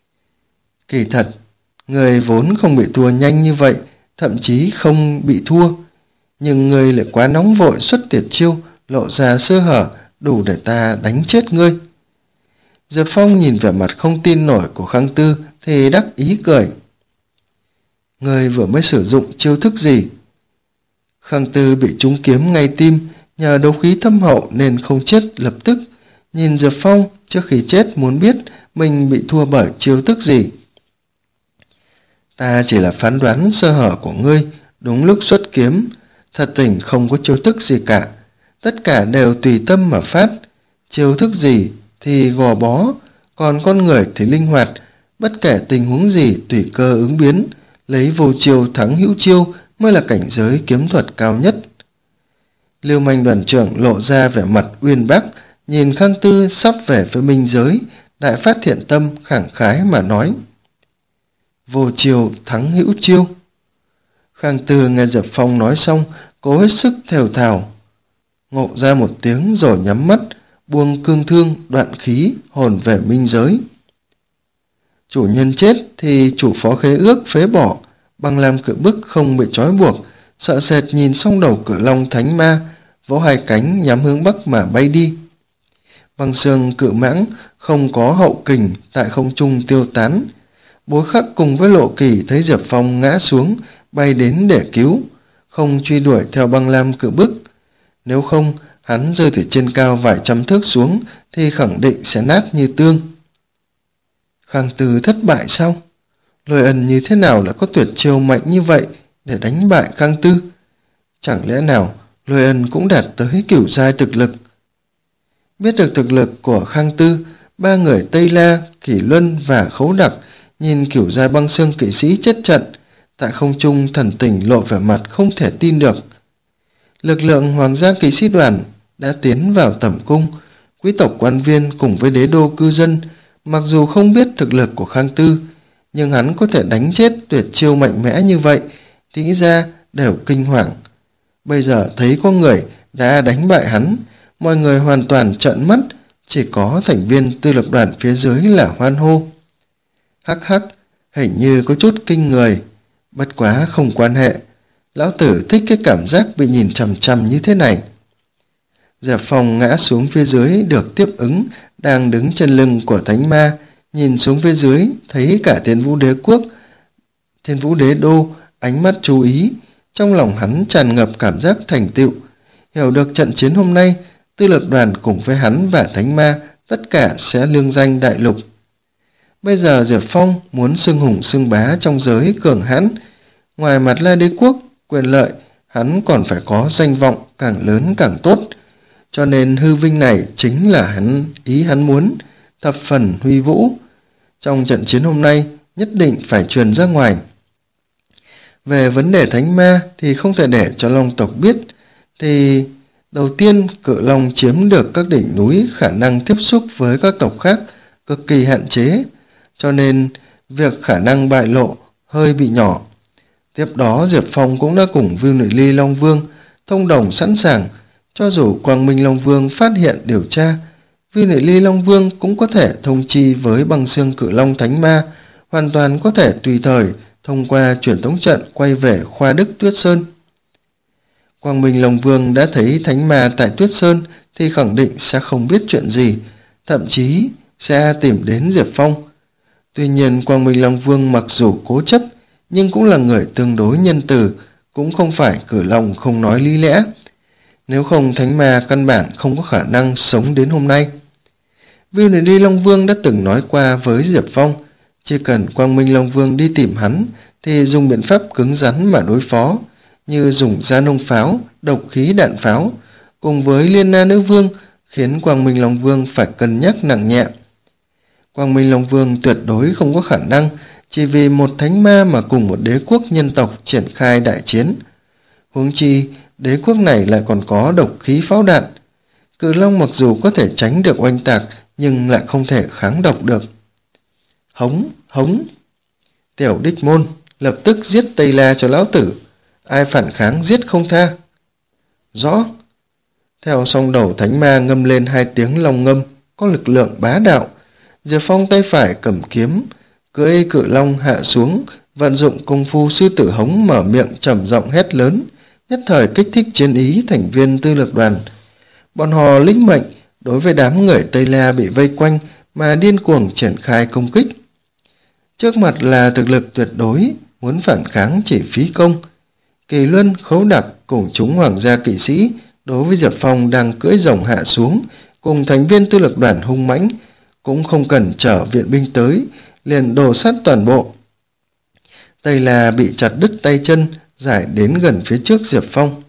Kỳ thật, người vốn không bị thua nhanh như vậy, thậm chí không bị thua, nhưng người lại quá nóng vội xuất tuyệt chiêu, lộ ra sơ hở đủ để ta đánh chết ngươi. Diệp Phong nhìn vẻ mặt không tin nổi của Khang Tư thì đắc ý cười. Ngươi vừa mới sử dụng chiêu thức gì? Khang Tư bị trúng kiếm ngay tim, nhờ đấu khí thâm hậu nên không chết lập tức, nhìn Diệp Phong trước khi chết muốn biết mình bị thua bởi chiêu thức gì. Ta chỉ là phán đoán sơ hở của ngươi đúng lúc xuất kiếm, thật tình không có chiêu thức gì cả, tất cả đều tùy tâm mà phát, chiêu thức gì thì gò bó, còn con người thì linh hoạt, bất kể tình huống gì tùy cơ ứng biến, lấy vô chiêu thắng hữu chiêu mới là cảnh giới kiếm thuật cao nhất. Lưu Manh đoàn trưởng lộ ra vẻ mặt uyên bác, nhìn Khang Tư sắp về với minh giới, đại phát thiện tâm khẳng khái mà nói. Vô chiêu thắng hữu chiêu. Khang Tư nghe Diệp Phong nói xong, cố hết sức thều thào, ngộ ra một tiếng rồi nhắm mắt, buông cương thương đoạn khí, hồn về minh giới. Chủ nhân chết thì chủ phó khế ước phế bỏ, băng lam cự bức không bị trói buộc, sợ sệt nhìn song đầu cự long thánh ma, vỗ hai cánh nhắm hướng bắc mà bay đi. Băng xương cự mãng không có hậu kình tại không trung tiêu tán. Bối khắc cùng với Lộ Kỳ thấy Diệp Phong ngã xuống, bay đến để cứu, không truy đuổi theo băng lam cự bức. Nếu không, hắn rơi từ trên cao vài trăm thước xuống thì khẳng định sẽ nát như tương. Khang Tư thất bại sao? Lôi Ân như thế nào lại có tuyệt chiêu mạnh như vậy để đánh bại Khang Tư? Chẳng lẽ nào Lôi Ân cũng đạt tới cửu giai thực lực? Biết được thực lực của Khang Tư, ba người Tây La, Kỷ Luân và Khấu Đặc nhìn cửu giai băng xương kỵ sĩ chết trận, tại không trung thần tình lộ vẻ mặt không thể tin được. Lực lượng hoàng gia kỵ sĩ đoàn đã tiến vào tẩm cung, quý tộc quan viên cùng với đế đô cư dân, mặc dù không biết thực lực của Khang Tư, nhưng hắn có thể đánh chết tuyệt chiêu mạnh mẽ như vậy thì nghĩ ra đều kinh hoàng. Bây giờ thấy có người đã đánh bại hắn, mọi người hoàn toàn trợn mắt, chỉ có thành viên tư lập đoàn phía dưới là hoan hô. Hắc hắc, hình như có chút kinh người, bất quá không quan hệ, lão tử thích cái cảm giác bị nhìn chằm chằm như thế này. Diệp Phong ngã xuống phía dưới được tiếp ứng, đang đứng trên lưng của thánh ma, nhìn xuống phía dưới thấy cả Thiên Vũ Đế quốc, Thiên Vũ Đế đô, ánh mắt chú ý, trong lòng hắn tràn ngập cảm giác thành tựu, hiểu được trận chiến hôm nay tư lực đoàn cùng với hắn và thánh ma tất cả sẽ lương danh đại lục. Bây giờ Diệp Phong muốn xưng hùng xưng bá trong giới cường hãn, ngoài mặt La Đế quốc quyền lợi, hắn còn phải có danh vọng càng lớn càng tốt, cho nên hư vinh này chính là hắn ý hắn muốn, thập phần huy vũ. Trong trận chiến hôm nay nhất định phải truyền ra ngoài. Về vấn đề thánh ma thì không thể để cho Long tộc biết, thì đầu tiên Cự Long chiếm được các đỉnh núi, khả năng tiếp xúc với các tộc khác cực kỳ hạn chế, cho nên việc khả năng bại lộ hơi bị nhỏ. Tiếp đó Diệp Phong cũng đã cùng Viu Nữ Ly Long Vương thông đồng sẵn sàng, cho dù Quang Minh Long Vương phát hiện điều tra, Viu Nữ Ly Long Vương cũng có thể thông chi với Băng Xương Cự Long Thánh Ma, hoàn toàn có thể tùy thời thông qua truyền tống trận quay về Khoa Đức Tuyết Sơn. Quang Minh Long Vương đã thấy Thánh Ma tại Tuyết Sơn thì khẳng định sẽ không biết chuyện gì, thậm chí sẽ tìm đến Diệp Phong. Tuy nhiên Quang Minh Long Vương mặc dù cố chấp, nhưng cũng là người tương đối nhân từ, cũng không phải cử lòng không nói lý lẽ. Nếu không Thánh Ma căn bản không có khả năng sống đến hôm nay. Viu Nữ Ly Long Vương đã từng nói qua với Diệp Phong, chỉ cần Quang Minh Long Vương đi tìm hắn thì dùng biện pháp cứng rắn mà đối phó, như dùng gia nông pháo, độc khí đạn pháo, cùng với Liên Na Nữ Vương, khiến Quang Minh Long Vương phải cân nhắc nặng nhẹ. Quang Minh Long Vương tuyệt đối không có khả năng chỉ vì một thánh ma mà cùng một đế quốc nhân tộc triển khai đại chiến. Huống chi đế quốc này lại còn có độc khí pháo đạn. Cự Long mặc dù có thể tránh được oanh tạc nhưng lại không thể kháng độc được. Hống, hống. Tiểu Đích Môn, lập tức giết Tây La cho lão tử, ai phản kháng giết không tha. Rõ. Theo song đầu thánh ma ngâm lên hai tiếng long ngâm có lực lượng bá đạo. Diệp Phong tay phải cầm kiếm, cưỡi Cự Long hạ xuống, vận dụng công phu sư tử hống, mở miệng trầm giọng hét lớn, nhất thời kích thích chiến ý thành viên tư lực đoàn. Bọn họ lĩnh mệnh đối với đám người Tây La bị vây quanh mà điên cuồng triển khai công kích. Trước mặt là thực lực tuyệt đối, muốn phản kháng chỉ phí công. Kỳ Luân, Khấu Đặc cùng chúng hoàng gia kỵ sĩ đối với Diệp Phong đang cưỡi rồng hạ xuống, cùng thành viên tư lực đoàn hung mãnh, cũng không cần chờ viện binh tới, liền đổ sát toàn bộ. Tây La bị chặt đứt tay chân, giải đến gần phía trước Diệp Phong.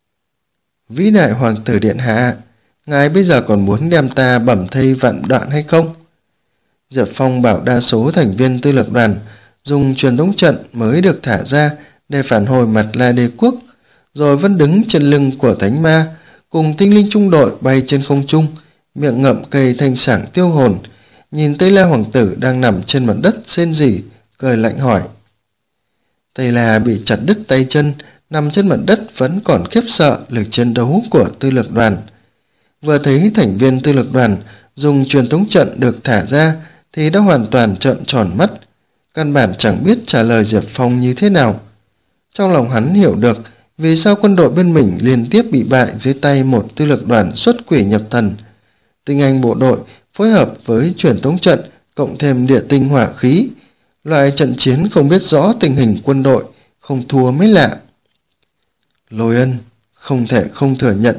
Vĩ đại hoàng tử điện hạ, ngài bây giờ còn muốn đem ta bẩm thây vạn đoạn hay không? Diệp Phong bảo đa số thành viên tư lực đoàn dùng truyền tống trận mới được thả ra để phản hồi mặt La Đế quốc, rồi vẫn đứng trên lưng của thánh ma, cùng tinh linh trung đội bay trên không trung, miệng ngậm cây thanh sảng tiêu hồn, nhìn Tây La hoàng tử đang nằm trên mặt đất rên rỉ, cười lạnh hỏi. Tây La bị chặt đứt tay chân, nằm trên mặt đất vẫn còn khiếp sợ lực chiến đấu của tư lực đoàn. Vừa thấy thành viên tư lực đoàn dùng truyền tống trận được thả ra thì đã hoàn toàn trợn tròn mắt, căn bản chẳng biết trả lời Diệp Phong như thế nào. Trong lòng hắn hiểu được vì sao quân đội bên mình liên tiếp bị bại dưới tay một tư lực đoàn xuất quỷ nhập thần. Tinh anh bộ đội phối hợp với truyền tống trận cộng thêm địa tinh hỏa khí, loại trận chiến không biết rõ tình hình quân đội, không thua mới lạ. Lôi Ân, không thể không thừa nhận,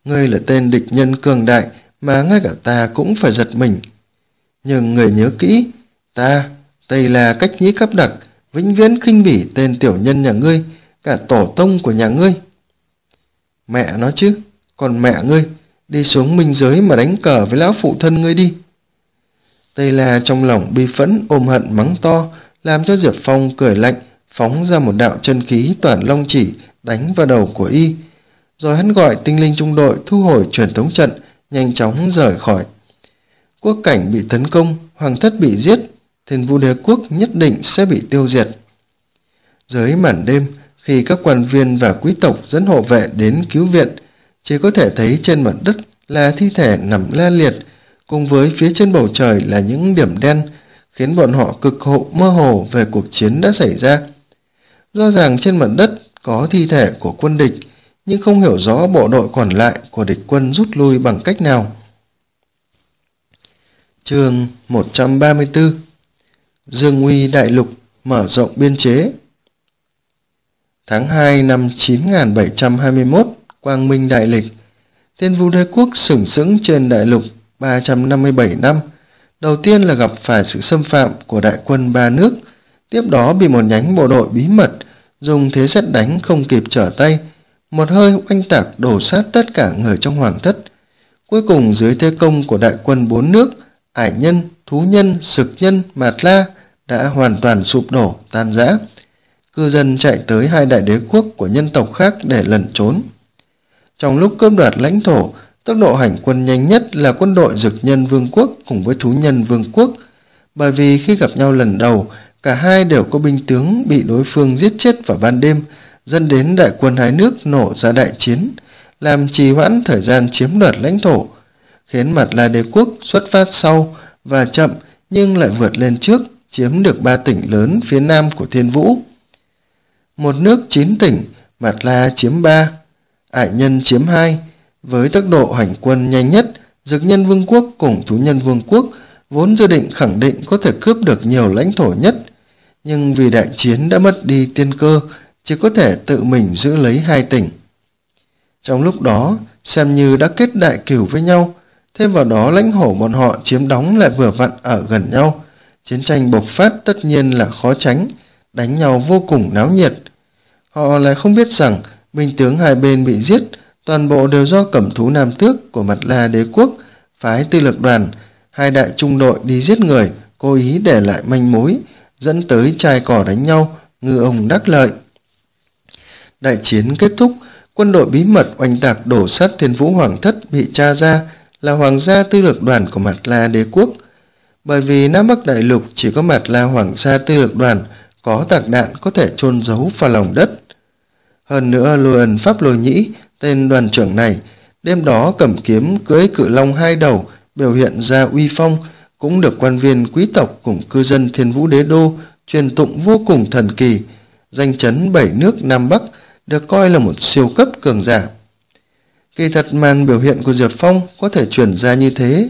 ngươi là tên địch nhân cường đại mà ngay cả ta cũng phải giật mình. Nhưng người nhớ kỹ, ta, Tây là Cách Nhĩ Cáp Đặc, vĩnh viễn khinh bỉ tên tiểu nhân nhà ngươi, cả tổ tông của nhà ngươi. Mẹ nó chứ, còn mẹ ngươi, đi xuống minh giới mà đánh cờ với lão phụ thân ngươi đi. Tây là trong lòng bi phẫn ôm hận mắng to, làm cho Diệp Phong cười lạnh, phóng ra một đạo chân khí toàn long chỉ đánh vào đầu của y. Rồi hắn gọi tinh linh trung đội thu hồi truyền tống trận, nhanh chóng rời khỏi. Quốc cảnh bị tấn công, hoàng thất bị giết, Thiên Vũ Đế quốc nhất định sẽ bị tiêu diệt. Dưới màn đêm, khi các quan viên và quý tộc dẫn hộ vệ đến cứu viện, chỉ có thể thấy trên mặt đất là thi thể nằm la liệt, cùng với phía trên bầu trời là những điểm đen, khiến bọn họ cực hộ mơ hồ về cuộc chiến đã xảy ra. Rõ ràng trên mặt đất có thi thể của quân địch, nhưng không hiểu rõ bộ đội còn lại của địch quân rút lui bằng cách nào. Chương một trăm ba mươi tư. Dương uy đại lục, mở rộng biên chế. Tháng hai năm chín nghìn bảy trăm hai mươi mốt, Quang Minh đại lịch, Thiên Vũ Đế quốc sừng sững trên đại lục ba trăm năm mươi bảy năm. Đầu tiên là gặp phải sự xâm phạm của đại quân ba nước, tiếp đó bị một nhánh bộ đội bí mật dùng thế sét đánh không kịp trở tay, một hơi oanh tạc đổ sát tất cả người trong hoàng thất. Cuối cùng dưới thế công của đại quân bốn nước, Ải Nhân, Thú Nhân, Sực Nhân, Mạt La đã hoàn toàn sụp đổ, tan rã. Cư dân chạy tới hai đại đế quốc của nhân tộc khác để lẩn trốn. Trong lúc cướp đoạt lãnh thổ, tốc độ hành quân nhanh nhất là quân đội Dực Nhân Vương quốc cùng với Thú Nhân Vương quốc, bởi vì khi gặp nhau lần đầu, cả hai đều có binh tướng bị đối phương giết chết vào ban đêm, dẫn đến đại quân hai nước nổ ra đại chiến, làm trì hoãn thời gian chiếm đoạt lãnh thổ, khiến Mạt La đế quốc xuất phát sau và chậm nhưng lại vượt lên trước, chiếm được ba tỉnh lớn phía nam của Thiên Vũ. Một nước chín tỉnh, Mạt La chiếm ba, Ải Nhân chiếm hai. Với tốc độ hành quân nhanh nhất, Dực Nhân Vương quốc cùng Thú Nhân Vương quốc vốn dự định khẳng định có thể cướp được nhiều lãnh thổ nhất, nhưng vì đại chiến đã mất đi tiên cơ, chỉ có thể tự mình giữ lấy hai tỉnh. Trong lúc đó, xem như đã kết đại cửu với nhau, thêm vào đó lãnh thổ bọn họ chiếm đóng lại vừa vặn ở gần nhau, chiến tranh bộc phát tất nhiên là khó tránh, đánh nhau vô cùng náo nhiệt. Họ lại không biết rằng binh tướng hai bên bị giết toàn bộ đều do Cẩm Thú Nam Tước của Mạt La đế quốc phái tư lược đoàn, hai đại trung đội đi giết người, cố ý để lại manh mối, dẫn tới chai cỏ đánh nhau, ngư ông đắc lợi. Đại chiến kết thúc, quân đội bí mật oanh tạc đổ sát Thiên Vũ Hoàng thất bị tra ra là Hoàng gia tư lược đoàn của Mạt La đế quốc. Bởi vì Nam Bắc đại lục chỉ có Mạt La Hoàng gia tư lược đoàn có tạc đạn có thể chôn giấu vào lòng đất. Hơn nữa Lôi Ân Pháp Lôi Nhĩ, tên đoàn trưởng này, đêm đó cầm kiếm cưỡi cự long hai đầu, biểu hiện ra uy phong, cũng được quan viên quý tộc cùng cư dân Thiên Vũ đế đô truyền tụng vô cùng thần kỳ, danh chấn bảy nước Nam Bắc, được coi là một siêu cấp cường giả. Kỳ thật màn biểu hiện của Diệp Phong có thể truyền ra như thế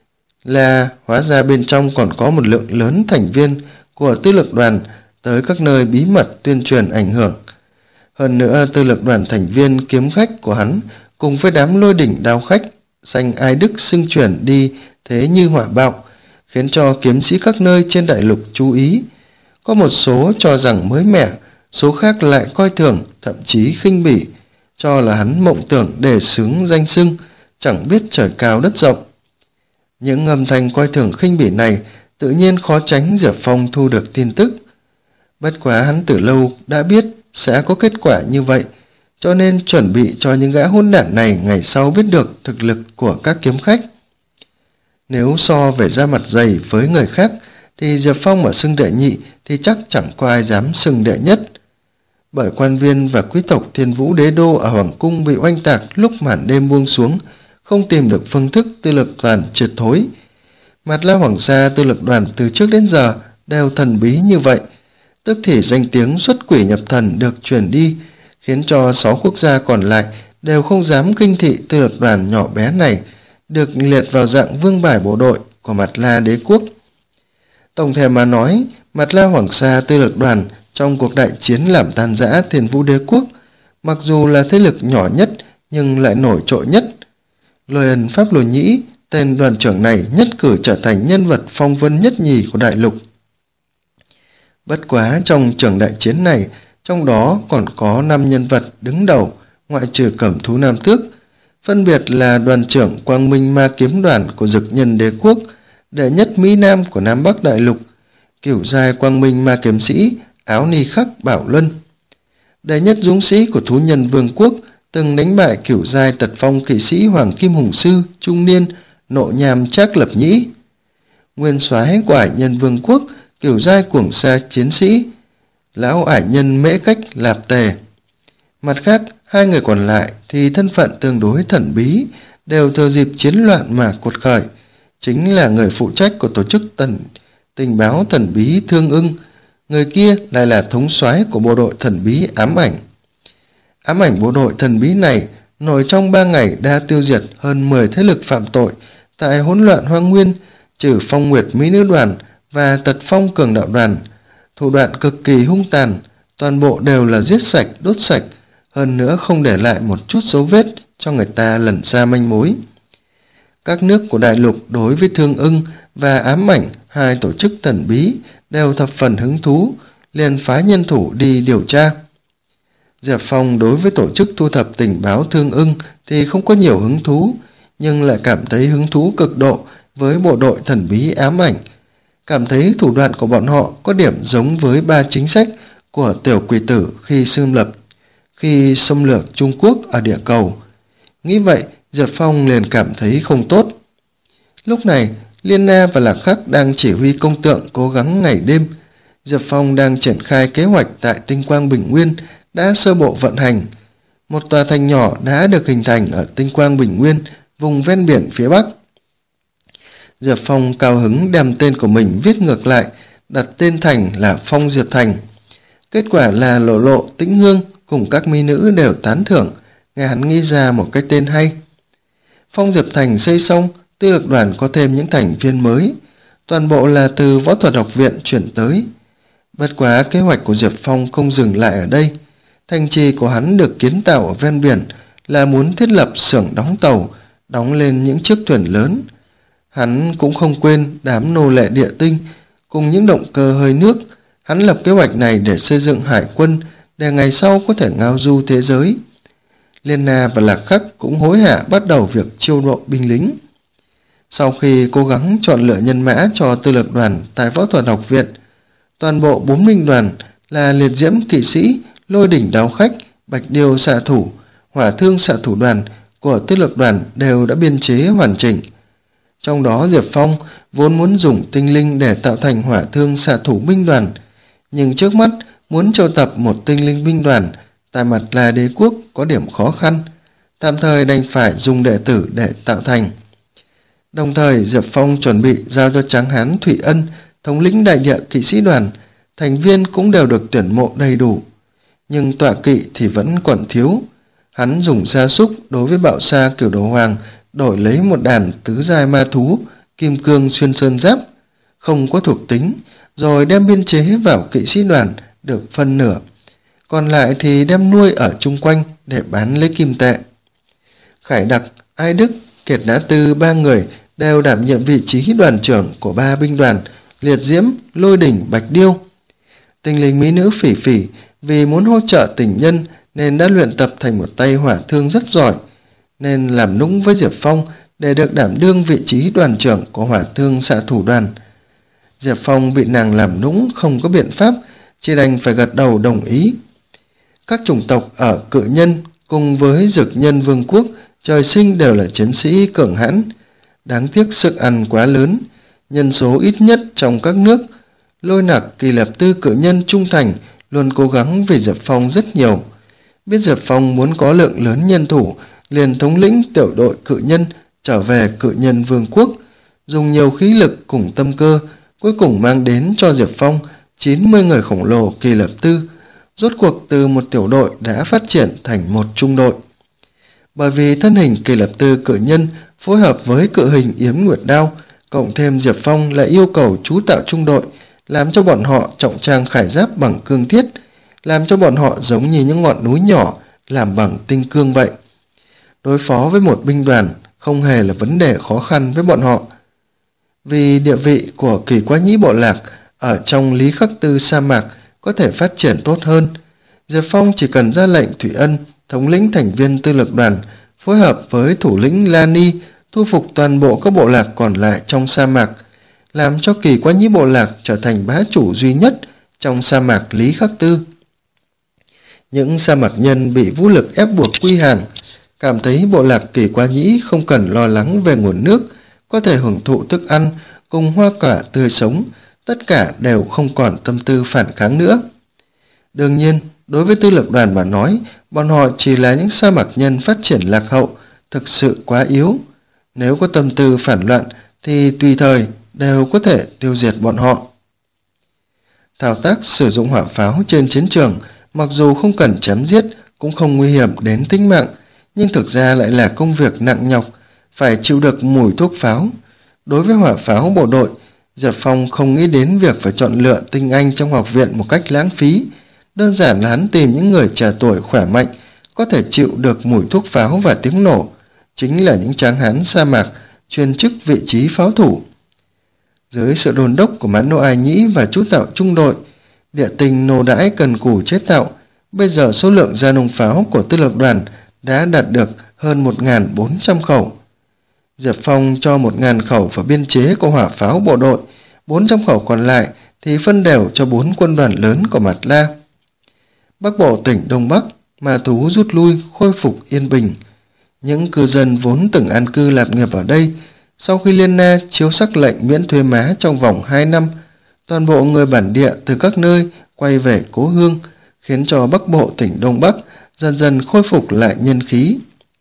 là hóa ra bên trong còn có một lượng lớn thành viên của tư lược đoàn tới các nơi bí mật tuyên truyền ảnh hưởng. Hơn nữa tư lược đoàn thành viên kiếm khách của hắn cùng với đám Lôi Đỉnh đao khách danh ai đức xưng chuyển đi thế như hỏa bạo, khiến cho kiếm sĩ các nơi trên đại lục chú ý. Có một số cho rằng mới mẻ, số khác lại coi thường, thậm chí khinh bỉ, cho là hắn mộng tưởng để xứng danh xưng, chẳng biết trời cao đất rộng. Những âm thanh coi thường khinh bỉ này tự nhiên khó tránh Diệp Phong thu được tin tức. Bất quá hắn từ lâu đã biết sẽ có kết quả như vậy, cho nên chuẩn bị cho những gã hỗn đản này ngày sau biết được thực lực của các kiếm khách. Nếu so về ra mặt dày với người khác thì Diệp Phong mà xưng đệ nhị thì chắc chẳng có ai dám xưng đệ nhất. Bởi quan viên và quý tộc Thiên Vũ đế đô ở Hoàng cung bị oanh tạc lúc màn đêm buông xuống, không tìm được phương thức tư lược đoàn triệt thối. Mạt La Hoàng gia tư lược đoàn từ trước đến giờ đều thần bí như vậy, tức thì danh tiếng xuất quỷ nhập thần được truyền đi, khiến cho sáu quốc gia còn lại đều không dám kinh thị tư lược đoàn nhỏ bé này, được liệt vào dạng vương bài bộ đội của Mạt La đế quốc. Tổng thể mà nói, Mạt La Hoàng gia tư lược đoàn trong cuộc đại chiến làm tan rã Thiên Vũ đế quốc, mặc dù là thế lực nhỏ nhất nhưng lại nổi trội nhất, Lôi Ân Pháp Lôi Nhĩ, tên đoàn trưởng này nhất cử trở thành nhân vật phong vân nhất nhì của đại lục. Bất quá trong trường đại chiến này, trong đó còn có năm nhân vật đứng đầu, ngoại trừ Cẩm Thú Nam Tước, phân biệt là đoàn trưởng Quang Minh Ma Kiếm Đoàn của Dực Nhân Đế Quốc, đệ nhất Mỹ Nam của Nam Bắc Đại Lục, cửu giai Quang Minh Ma Kiếm Sĩ Áo Ni Khắc Bảo Luân, đệ nhất dũng sĩ của Thú Nhân Vương Quốc, từng đánh bại cửu giai Tật Phong Kỵ Sĩ Hoàng Kim Hùng Sư trung niên Nộ Nham Trác Lập Nhĩ, nguyên soái của Ải Nhân Vương Quốc, cửu giai Cuồng Sa Chiến Sĩ Lão Ải Nhân Mễ Cách Lạp Tề. Mặt khác, hai người còn lại thì thân phận tương đối thần bí, đều thừa dịp chiến loạn mà cuột khởi, chính là người phụ trách của tổ chức tần tình báo thần bí Thương Ưng, người kia lại là thống soái của bộ đội thần bí Ám Ảnh. Ám Ảnh bộ đội thần bí này nổi trong ba ngày đã tiêu diệt hơn mười thế lực phạm tội tại hỗn loạn hoang nguyên, trừ Phong Nguyệt Mỹ Nữ Đoàn và Tật Phong Cường Đạo Đoàn. Thủ đoạn cực kỳ hung tàn, toàn bộ đều là giết sạch, đốt sạch, hơn nữa không để lại một chút dấu vết cho người ta lần ra manh mối. Các nước của đại lục đối với Thương Ưng và Ám Ảnh, hai tổ chức thần bí, đều thập phần hứng thú, liền phái nhân thủ đi điều tra. Diệp Phong đối với tổ chức thu thập tình báo Thương Ưng thì không có nhiều hứng thú, nhưng lại cảm thấy hứng thú cực độ với bộ đội thần bí Ám Ảnh, cảm thấy thủ đoạn của bọn họ có điểm giống với ba chính sách của Tiểu Quỷ Tử khi xâm lập khi xâm lược Trung Quốc ở địa cầu. Nghĩ vậy, Diệp Phong liền cảm thấy không tốt. Lúc này, Liên Na và Lạc Khắc đang chỉ huy công tượng cố gắng ngày đêm. Diệp Phong đang triển khai kế hoạch tại Tinh Quang Bình Nguyên, đã sơ bộ vận hành. Một tòa thành nhỏ đã được hình thành ở Tinh Quang Bình Nguyên, vùng ven biển phía Bắc. Diệp Phong cao hứng đem tên của mình viết ngược lại, đặt tên thành là Phong Diệp Thành. Kết quả là Lộ Lộ, Tĩnh Hương cùng các mỹ nữ đều tán thưởng, nghe hắn nghĩ ra một cái tên hay. Phong Diệp Thành xây xong, tư lực đoàn có thêm những thành viên mới, toàn bộ là từ Võ Thuật Học Viện chuyển tới. Bất quá kế hoạch của Diệp Phong không dừng lại ở đây. Thành trì của hắn được kiến tạo ở ven biển, là muốn thiết lập xưởng đóng tàu, đóng lên những chiếc thuyền lớn. Hắn cũng không quên đám nô lệ địa tinh cùng những động cơ hơi nước. Hắn lập kế hoạch này để xây dựng hải quân, để ngày sau có thể ngao du thế giới. Liên Na và Lạc Khắc cũng hối hả bắt đầu việc chiêu độ binh lính. Sau khi cố gắng chọn lựa nhân mã cho tư lực đoàn tại Võ Thuật Học Viện, toàn bộ bốn binh đoàn là Liệt Diễm Kỵ Sĩ, Lôi Đỉnh Đao Khách, Bạch Điêu Xạ Thủ, Hỏa Thương Xạ Thủ đoàn của tư lực đoàn đều đã biên chế hoàn chỉnh. Trong đó Diệp Phong vốn muốn dùng tinh linh để tạo thành Hỏa Thương Xạ Thủ binh đoàn, nhưng trước mắt muốn triệu tập một tinh linh binh đoàn tại mặt là đế quốc có điểm khó khăn, tạm thời đành phải dùng đệ tử để tạo thành. Đồng thời Diệp Phong chuẩn bị giao cho Tráng Hán Thủy Ân, thống lĩnh đại địa kỵ sĩ đoàn, thành viên cũng đều được tuyển mộ đầy đủ, nhưng tọa kỵ thì vẫn còn thiếu. Hắn dùng gia súc đối với Bạo Sa Cửu Đầu Hoàng đổi lấy một đàn tứ giai ma thú kim cương xuyên sơn giáp, không có thuộc tính, rồi đem biên chế vào kỵ sĩ đoàn được phân nửa, còn lại thì đem nuôi ở chung quanh để bán lấy kim tệ. Khải Đặc, Ai Đức, Kiệt Nã Tư ba người đều đảm nhiệm vị trí đoàn trưởng của ba binh đoàn Liệt Diễm, Lôi Đỉnh, Bạch Điêu. Tinh linh mỹ nữ Phỉ Phỉ vì muốn hỗ trợ tình nhân nên đã luyện tập thành một tay hỏa thương rất giỏi, nên làm nũng với Diệp Phong để được đảm đương vị trí đoàn trưởng của Hỏa Thương Xạ Thủ đoàn. Diệp Phong bị nàng làm nũng không có biện pháp, chỉ đành phải gật đầu đồng ý. Các chủng tộc ở Cự Nhân cùng với Dực Nhân Vương Quốc trời sinh đều là chiến sĩ cường hãn, đáng tiếc sức ăn quá lớn, nhân số ít nhất trong các nước. Lôi Nặc, Kỳ Lập Tư, Cự Nhân trung thành, luôn cố gắng vì Diệp Phong rất nhiều. Biết Diệp Phong muốn có lượng lớn nhân thủ, liền thống lĩnh tiểu đội Cự Nhân trở về Cự Nhân Vương Quốc, dùng nhiều khí lực cùng tâm cơ, cuối cùng mang đến cho Diệp Phong chín mươi người khổng lồ Kỳ Lập Tư, rốt cuộc từ một tiểu đội đã phát triển thành một trung đội. Bởi vì thân hình Kỳ Lập Tư Cự Nhân phối hợp với cự hình Yếm Nguyệt Đao, cộng thêm Diệp Phong lại yêu cầu chú tạo trung đội, làm cho bọn họ trọng trang khải giáp bằng cương thiết, làm cho bọn họ giống như những ngọn núi nhỏ làm bằng tinh cương vậy. Đối phó với một binh đoàn không hề là vấn đề khó khăn với bọn họ. Vì địa vị của Kỳ Quá Nhĩ bộ lạc ở trong Lý Khắc Tư sa mạc có thể phát triển tốt hơn, Diệp Phong chỉ cần ra lệnh Thủy Ân, thống lĩnh thành viên tư lực đoàn, phối hợp với thủ lĩnh La Ni thu phục toàn bộ các bộ lạc còn lại trong sa mạc, làm cho Kỳ Quá Nhĩ bộ lạc trở thành bá chủ duy nhất trong sa mạc Lý Khắc Tư. Những sa mạc nhân bị vũ lực ép buộc quy hàng, cảm thấy bộ lạc Kỳ Quá Nhĩ không cần lo lắng về nguồn nước, có thể hưởng thụ thức ăn cùng hoa quả tươi sống, tất cả đều không còn tâm tư phản kháng nữa. Đương nhiên, đối với tư lực đoàn mà nói, bọn họ chỉ là những sa mạc nhân phát triển lạc hậu, thực sự quá yếu. Nếu có tâm tư phản loạn thì tùy thời đều có thể tiêu diệt bọn họ. Thao tác sử dụng hỏa pháo trên chiến trường mặc dù không cần chém giết, cũng không nguy hiểm đến tính mạng, nhưng thực ra lại là công việc nặng nhọc, phải chịu được mùi thuốc pháo. Đối với hỏa pháo bộ đội, Diệp Phong không nghĩ đến việc phải chọn lựa tinh anh trong học viện một cách lãng phí. Đơn giản là hắn tìm những người trẻ tuổi khỏe mạnh, có thể chịu được mùi thuốc pháo và tiếng nổ, chính là những tráng hán sa mạc chuyên chức vị trí pháo thủ. Dưới sự đôn đốc của Mãn Nô Ai Nhĩ và chú tạo trung đội, địa tình nô đãi cần cù chế tạo, bây giờ số lượng gia nông pháo của tư lực đoàn đã đạt được hơn một nghìn bốn trăm khẩu. Diệp Phong cho một nghìn khẩu vào biên chế của hỏa pháo bộ đội, bốn trăm khẩu còn lại thì phân đều cho bốn quân đoàn lớn của Mạt La. Bắc bộ tỉnh Đông Bắc, ma thú rút lui, khôi phục yên bình. Những cư dân vốn từng an cư lạc nghiệp ở đây, sau khi Liên Na chiếu sắc lệnh miễn thuế má trong vòng hai năm, toàn bộ người bản địa từ các nơi quay về cố hương, khiến cho Bắc bộ tỉnh Đông Bắc dần dần khôi phục lại nhân khí.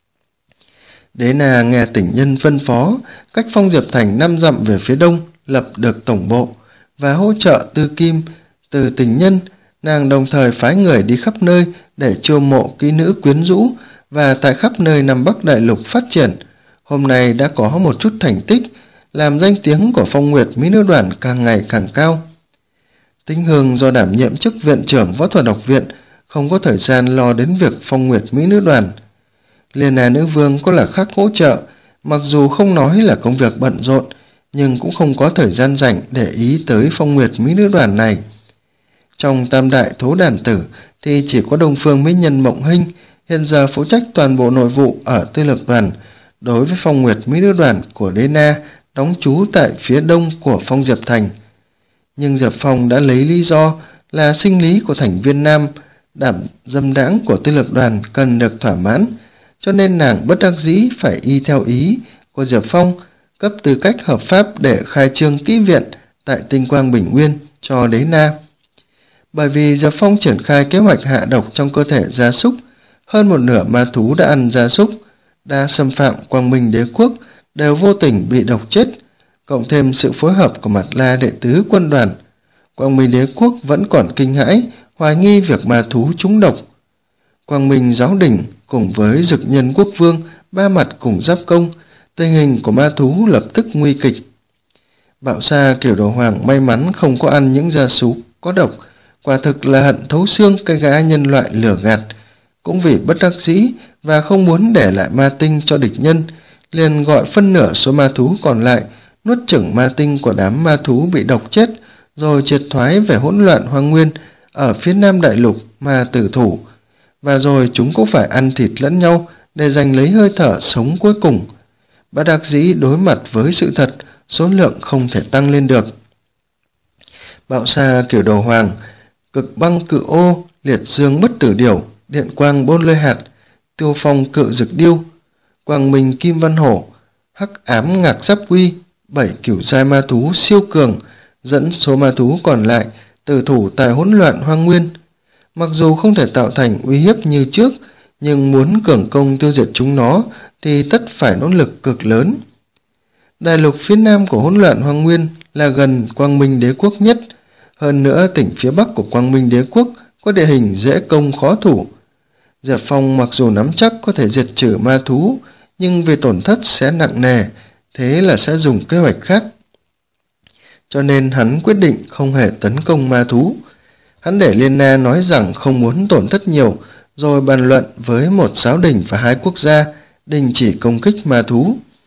Đế Na nghe tỉnh nhân phân phó, cách Phong Diệp Thành năm dặm về phía đông lập được tổng bộ và hỗ trợ Tư Kim. Từ tỉnh nhân, nàng đồng thời phái người đi khắp nơi để chiêu mộ kỹ nữ quyến rũ, và tại khắp nơi Nam Bắc Đại Lục phát triển, hôm nay đã có một chút thành tích, làm danh tiếng của Phong Nguyệt Mỹ Nữ Đoàn càng ngày càng cao. Tinh Hương do đảm nhiệm chức viện trưởng võ thuật học viện, không có thời gian lo đến việc Phong Nguyệt Mỹ Nữ Đoàn. Liên Na nữ vương có là khác hỗ trợ, mặc dù không nói là công việc bận rộn, nhưng cũng không có thời gian rảnh để ý tới Phong Nguyệt Mỹ Nữ Đoàn này. Trong tam đại thố đàn tử thì chỉ có Đông Phương Mỹ Nhân Mộng Hinh hiện giờ phụ trách toàn bộ nội vụ ở tư lực đoàn. Đối với Phong Nguyệt Mỹ Nữ Đoàn của Đế Na đóng trú tại phía đông của Phong Diệp Thành, nhưng Diệp Phong đã lấy lý do là sinh lý của thành viên nam đảm dâm đãng của tư lực đoàn cần được thỏa mãn, cho nên nàng bất đắc dĩ phải y theo ý của Diệp Phong, cấp tư cách hợp pháp để khai trương kỹ viện tại Tinh Quang Bình Nguyên cho Đế Na. Bởi vì Diệp Phong triển khai kế hoạch hạ độc trong cơ thể gia súc, hơn một nửa ma thú đã ăn gia súc, đã xâm phạm Quang Minh Đế Quốc đều vô tình bị độc chết, cộng thêm sự phối hợp của Mạt La đệ tứ quân đoàn, Quang Minh Đế Quốc vẫn còn kinh hãi, hoài nghi việc ma thú trúng độc. Quang Minh Giáo Đình cùng với Dực Nhân Quốc Vương ba mặt cùng giáp công, tình hình của ma thú lập tức nguy kịch. Bạo Sa Kiểu Đồ Hoàng may mắn không có ăn những gia súc có độc, quả thực là hận thấu xương cái gã nhân loại lừa gạt. Cũng vì bất đắc dĩ và không muốn để lại ma tinh cho địch nhân, liền gọi phân nửa số ma thú còn lại nuốt chửng ma tinh của đám ma thú bị độc chết, rồi triệt thoái về hỗn loạn hoang nguyên ở phía nam đại lục mà tử thủ, và rồi chúng cũng phải ăn thịt lẫn nhau để giành lấy hơi thở sống cuối cùng. Bất đắc dĩ đối mặt với sự thật, số lượng không thể tăng lên được. Bạo Sa Kiểu Đồ Hoàng, Cực Băng Cự Ô, Liệt Dương Bất Tử Điểu, Điện Quang Bôn Lôi Hạt, Tiêu Phong Cự Dực Điêu, Quang Minh Kim Văn Hổ, Hắc Ám Ngạc Giáp Quy, bảy cửu giai ma thú siêu cường dẫn số ma thú còn lại tử thủ tại hỗn loạn hoang nguyên. Mặc dù không thể tạo thành uy hiếp như trước, nhưng muốn cường công tiêu diệt chúng nó thì tất phải nỗ lực cực lớn. Đại lục phía nam của hỗn loạn hoang nguyên là gần Quang Minh Đế Quốc nhất, hơn nữa tỉnh phía bắc của Quang Minh Đế Quốc có địa hình dễ công khó thủ. Diệp Phong mặc dù nắm chắc có thể diệt trừ ma thú, nhưng về tổn thất sẽ nặng nề, thế là sẽ dùng kế hoạch khác. Cho nên hắn quyết định không hề tấn công ma thú. Hắn để Liên Na nói rằng không muốn tổn thất nhiều, rồi bàn luận với một giáo đình và hai quốc gia đình chỉ công kích ma thú.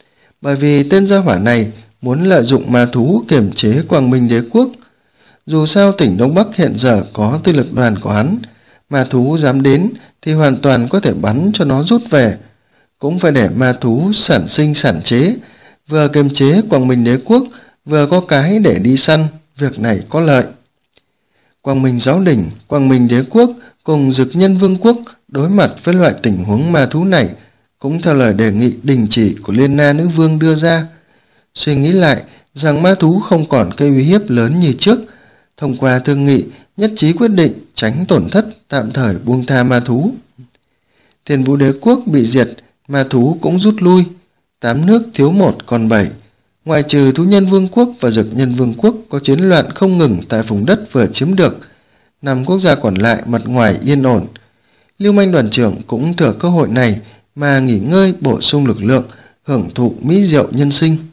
bởi vì tên gia hỏa này muốn lợi dụng ma thú kiềm chế Quang Minh Đế quốc. Dù sao tỉnh Đông Bắc hiện giờ có tư lực đoàn của hắn, ma thú dám đến thì hoàn toàn có thể bắn cho nó rút về. Cũng phải để ma thú sản sinh sản chế, vừa kiềm chế Quang Minh Đế quốc, vừa có cái để đi săn, việc này có lợi. Quang Minh Giáo Đình, Quang Minh Đế quốc cùng Dực Nhân Vương quốc đối mặt với loại tình huống ma thú này cũng theo lời đề nghị đình chỉ của Liên Na Nữ Vương đưa ra. Suy nghĩ lại rằng ma thú không còn gây uy hiếp lớn như trước, thông qua thương nghị nhất trí quyết định tránh tổn thất, tạm thời buông tha ma thú. Thiên Vũ Đế quốc bị diệt, ma thú cũng rút lui, tám nước thiếu một còn bảy. Ngoại trừ Thú Nhân Vương quốc và Dực Nhân Vương quốc có chiến loạn không ngừng tại vùng đất vừa chiếm được, năm quốc gia còn lại mặt ngoài yên ổn. Lưu Manh đoàn trưởng cũng thừa cơ hội này mà nghỉ ngơi, bổ sung lực lượng, hưởng thụ mỹ diệu nhân sinh.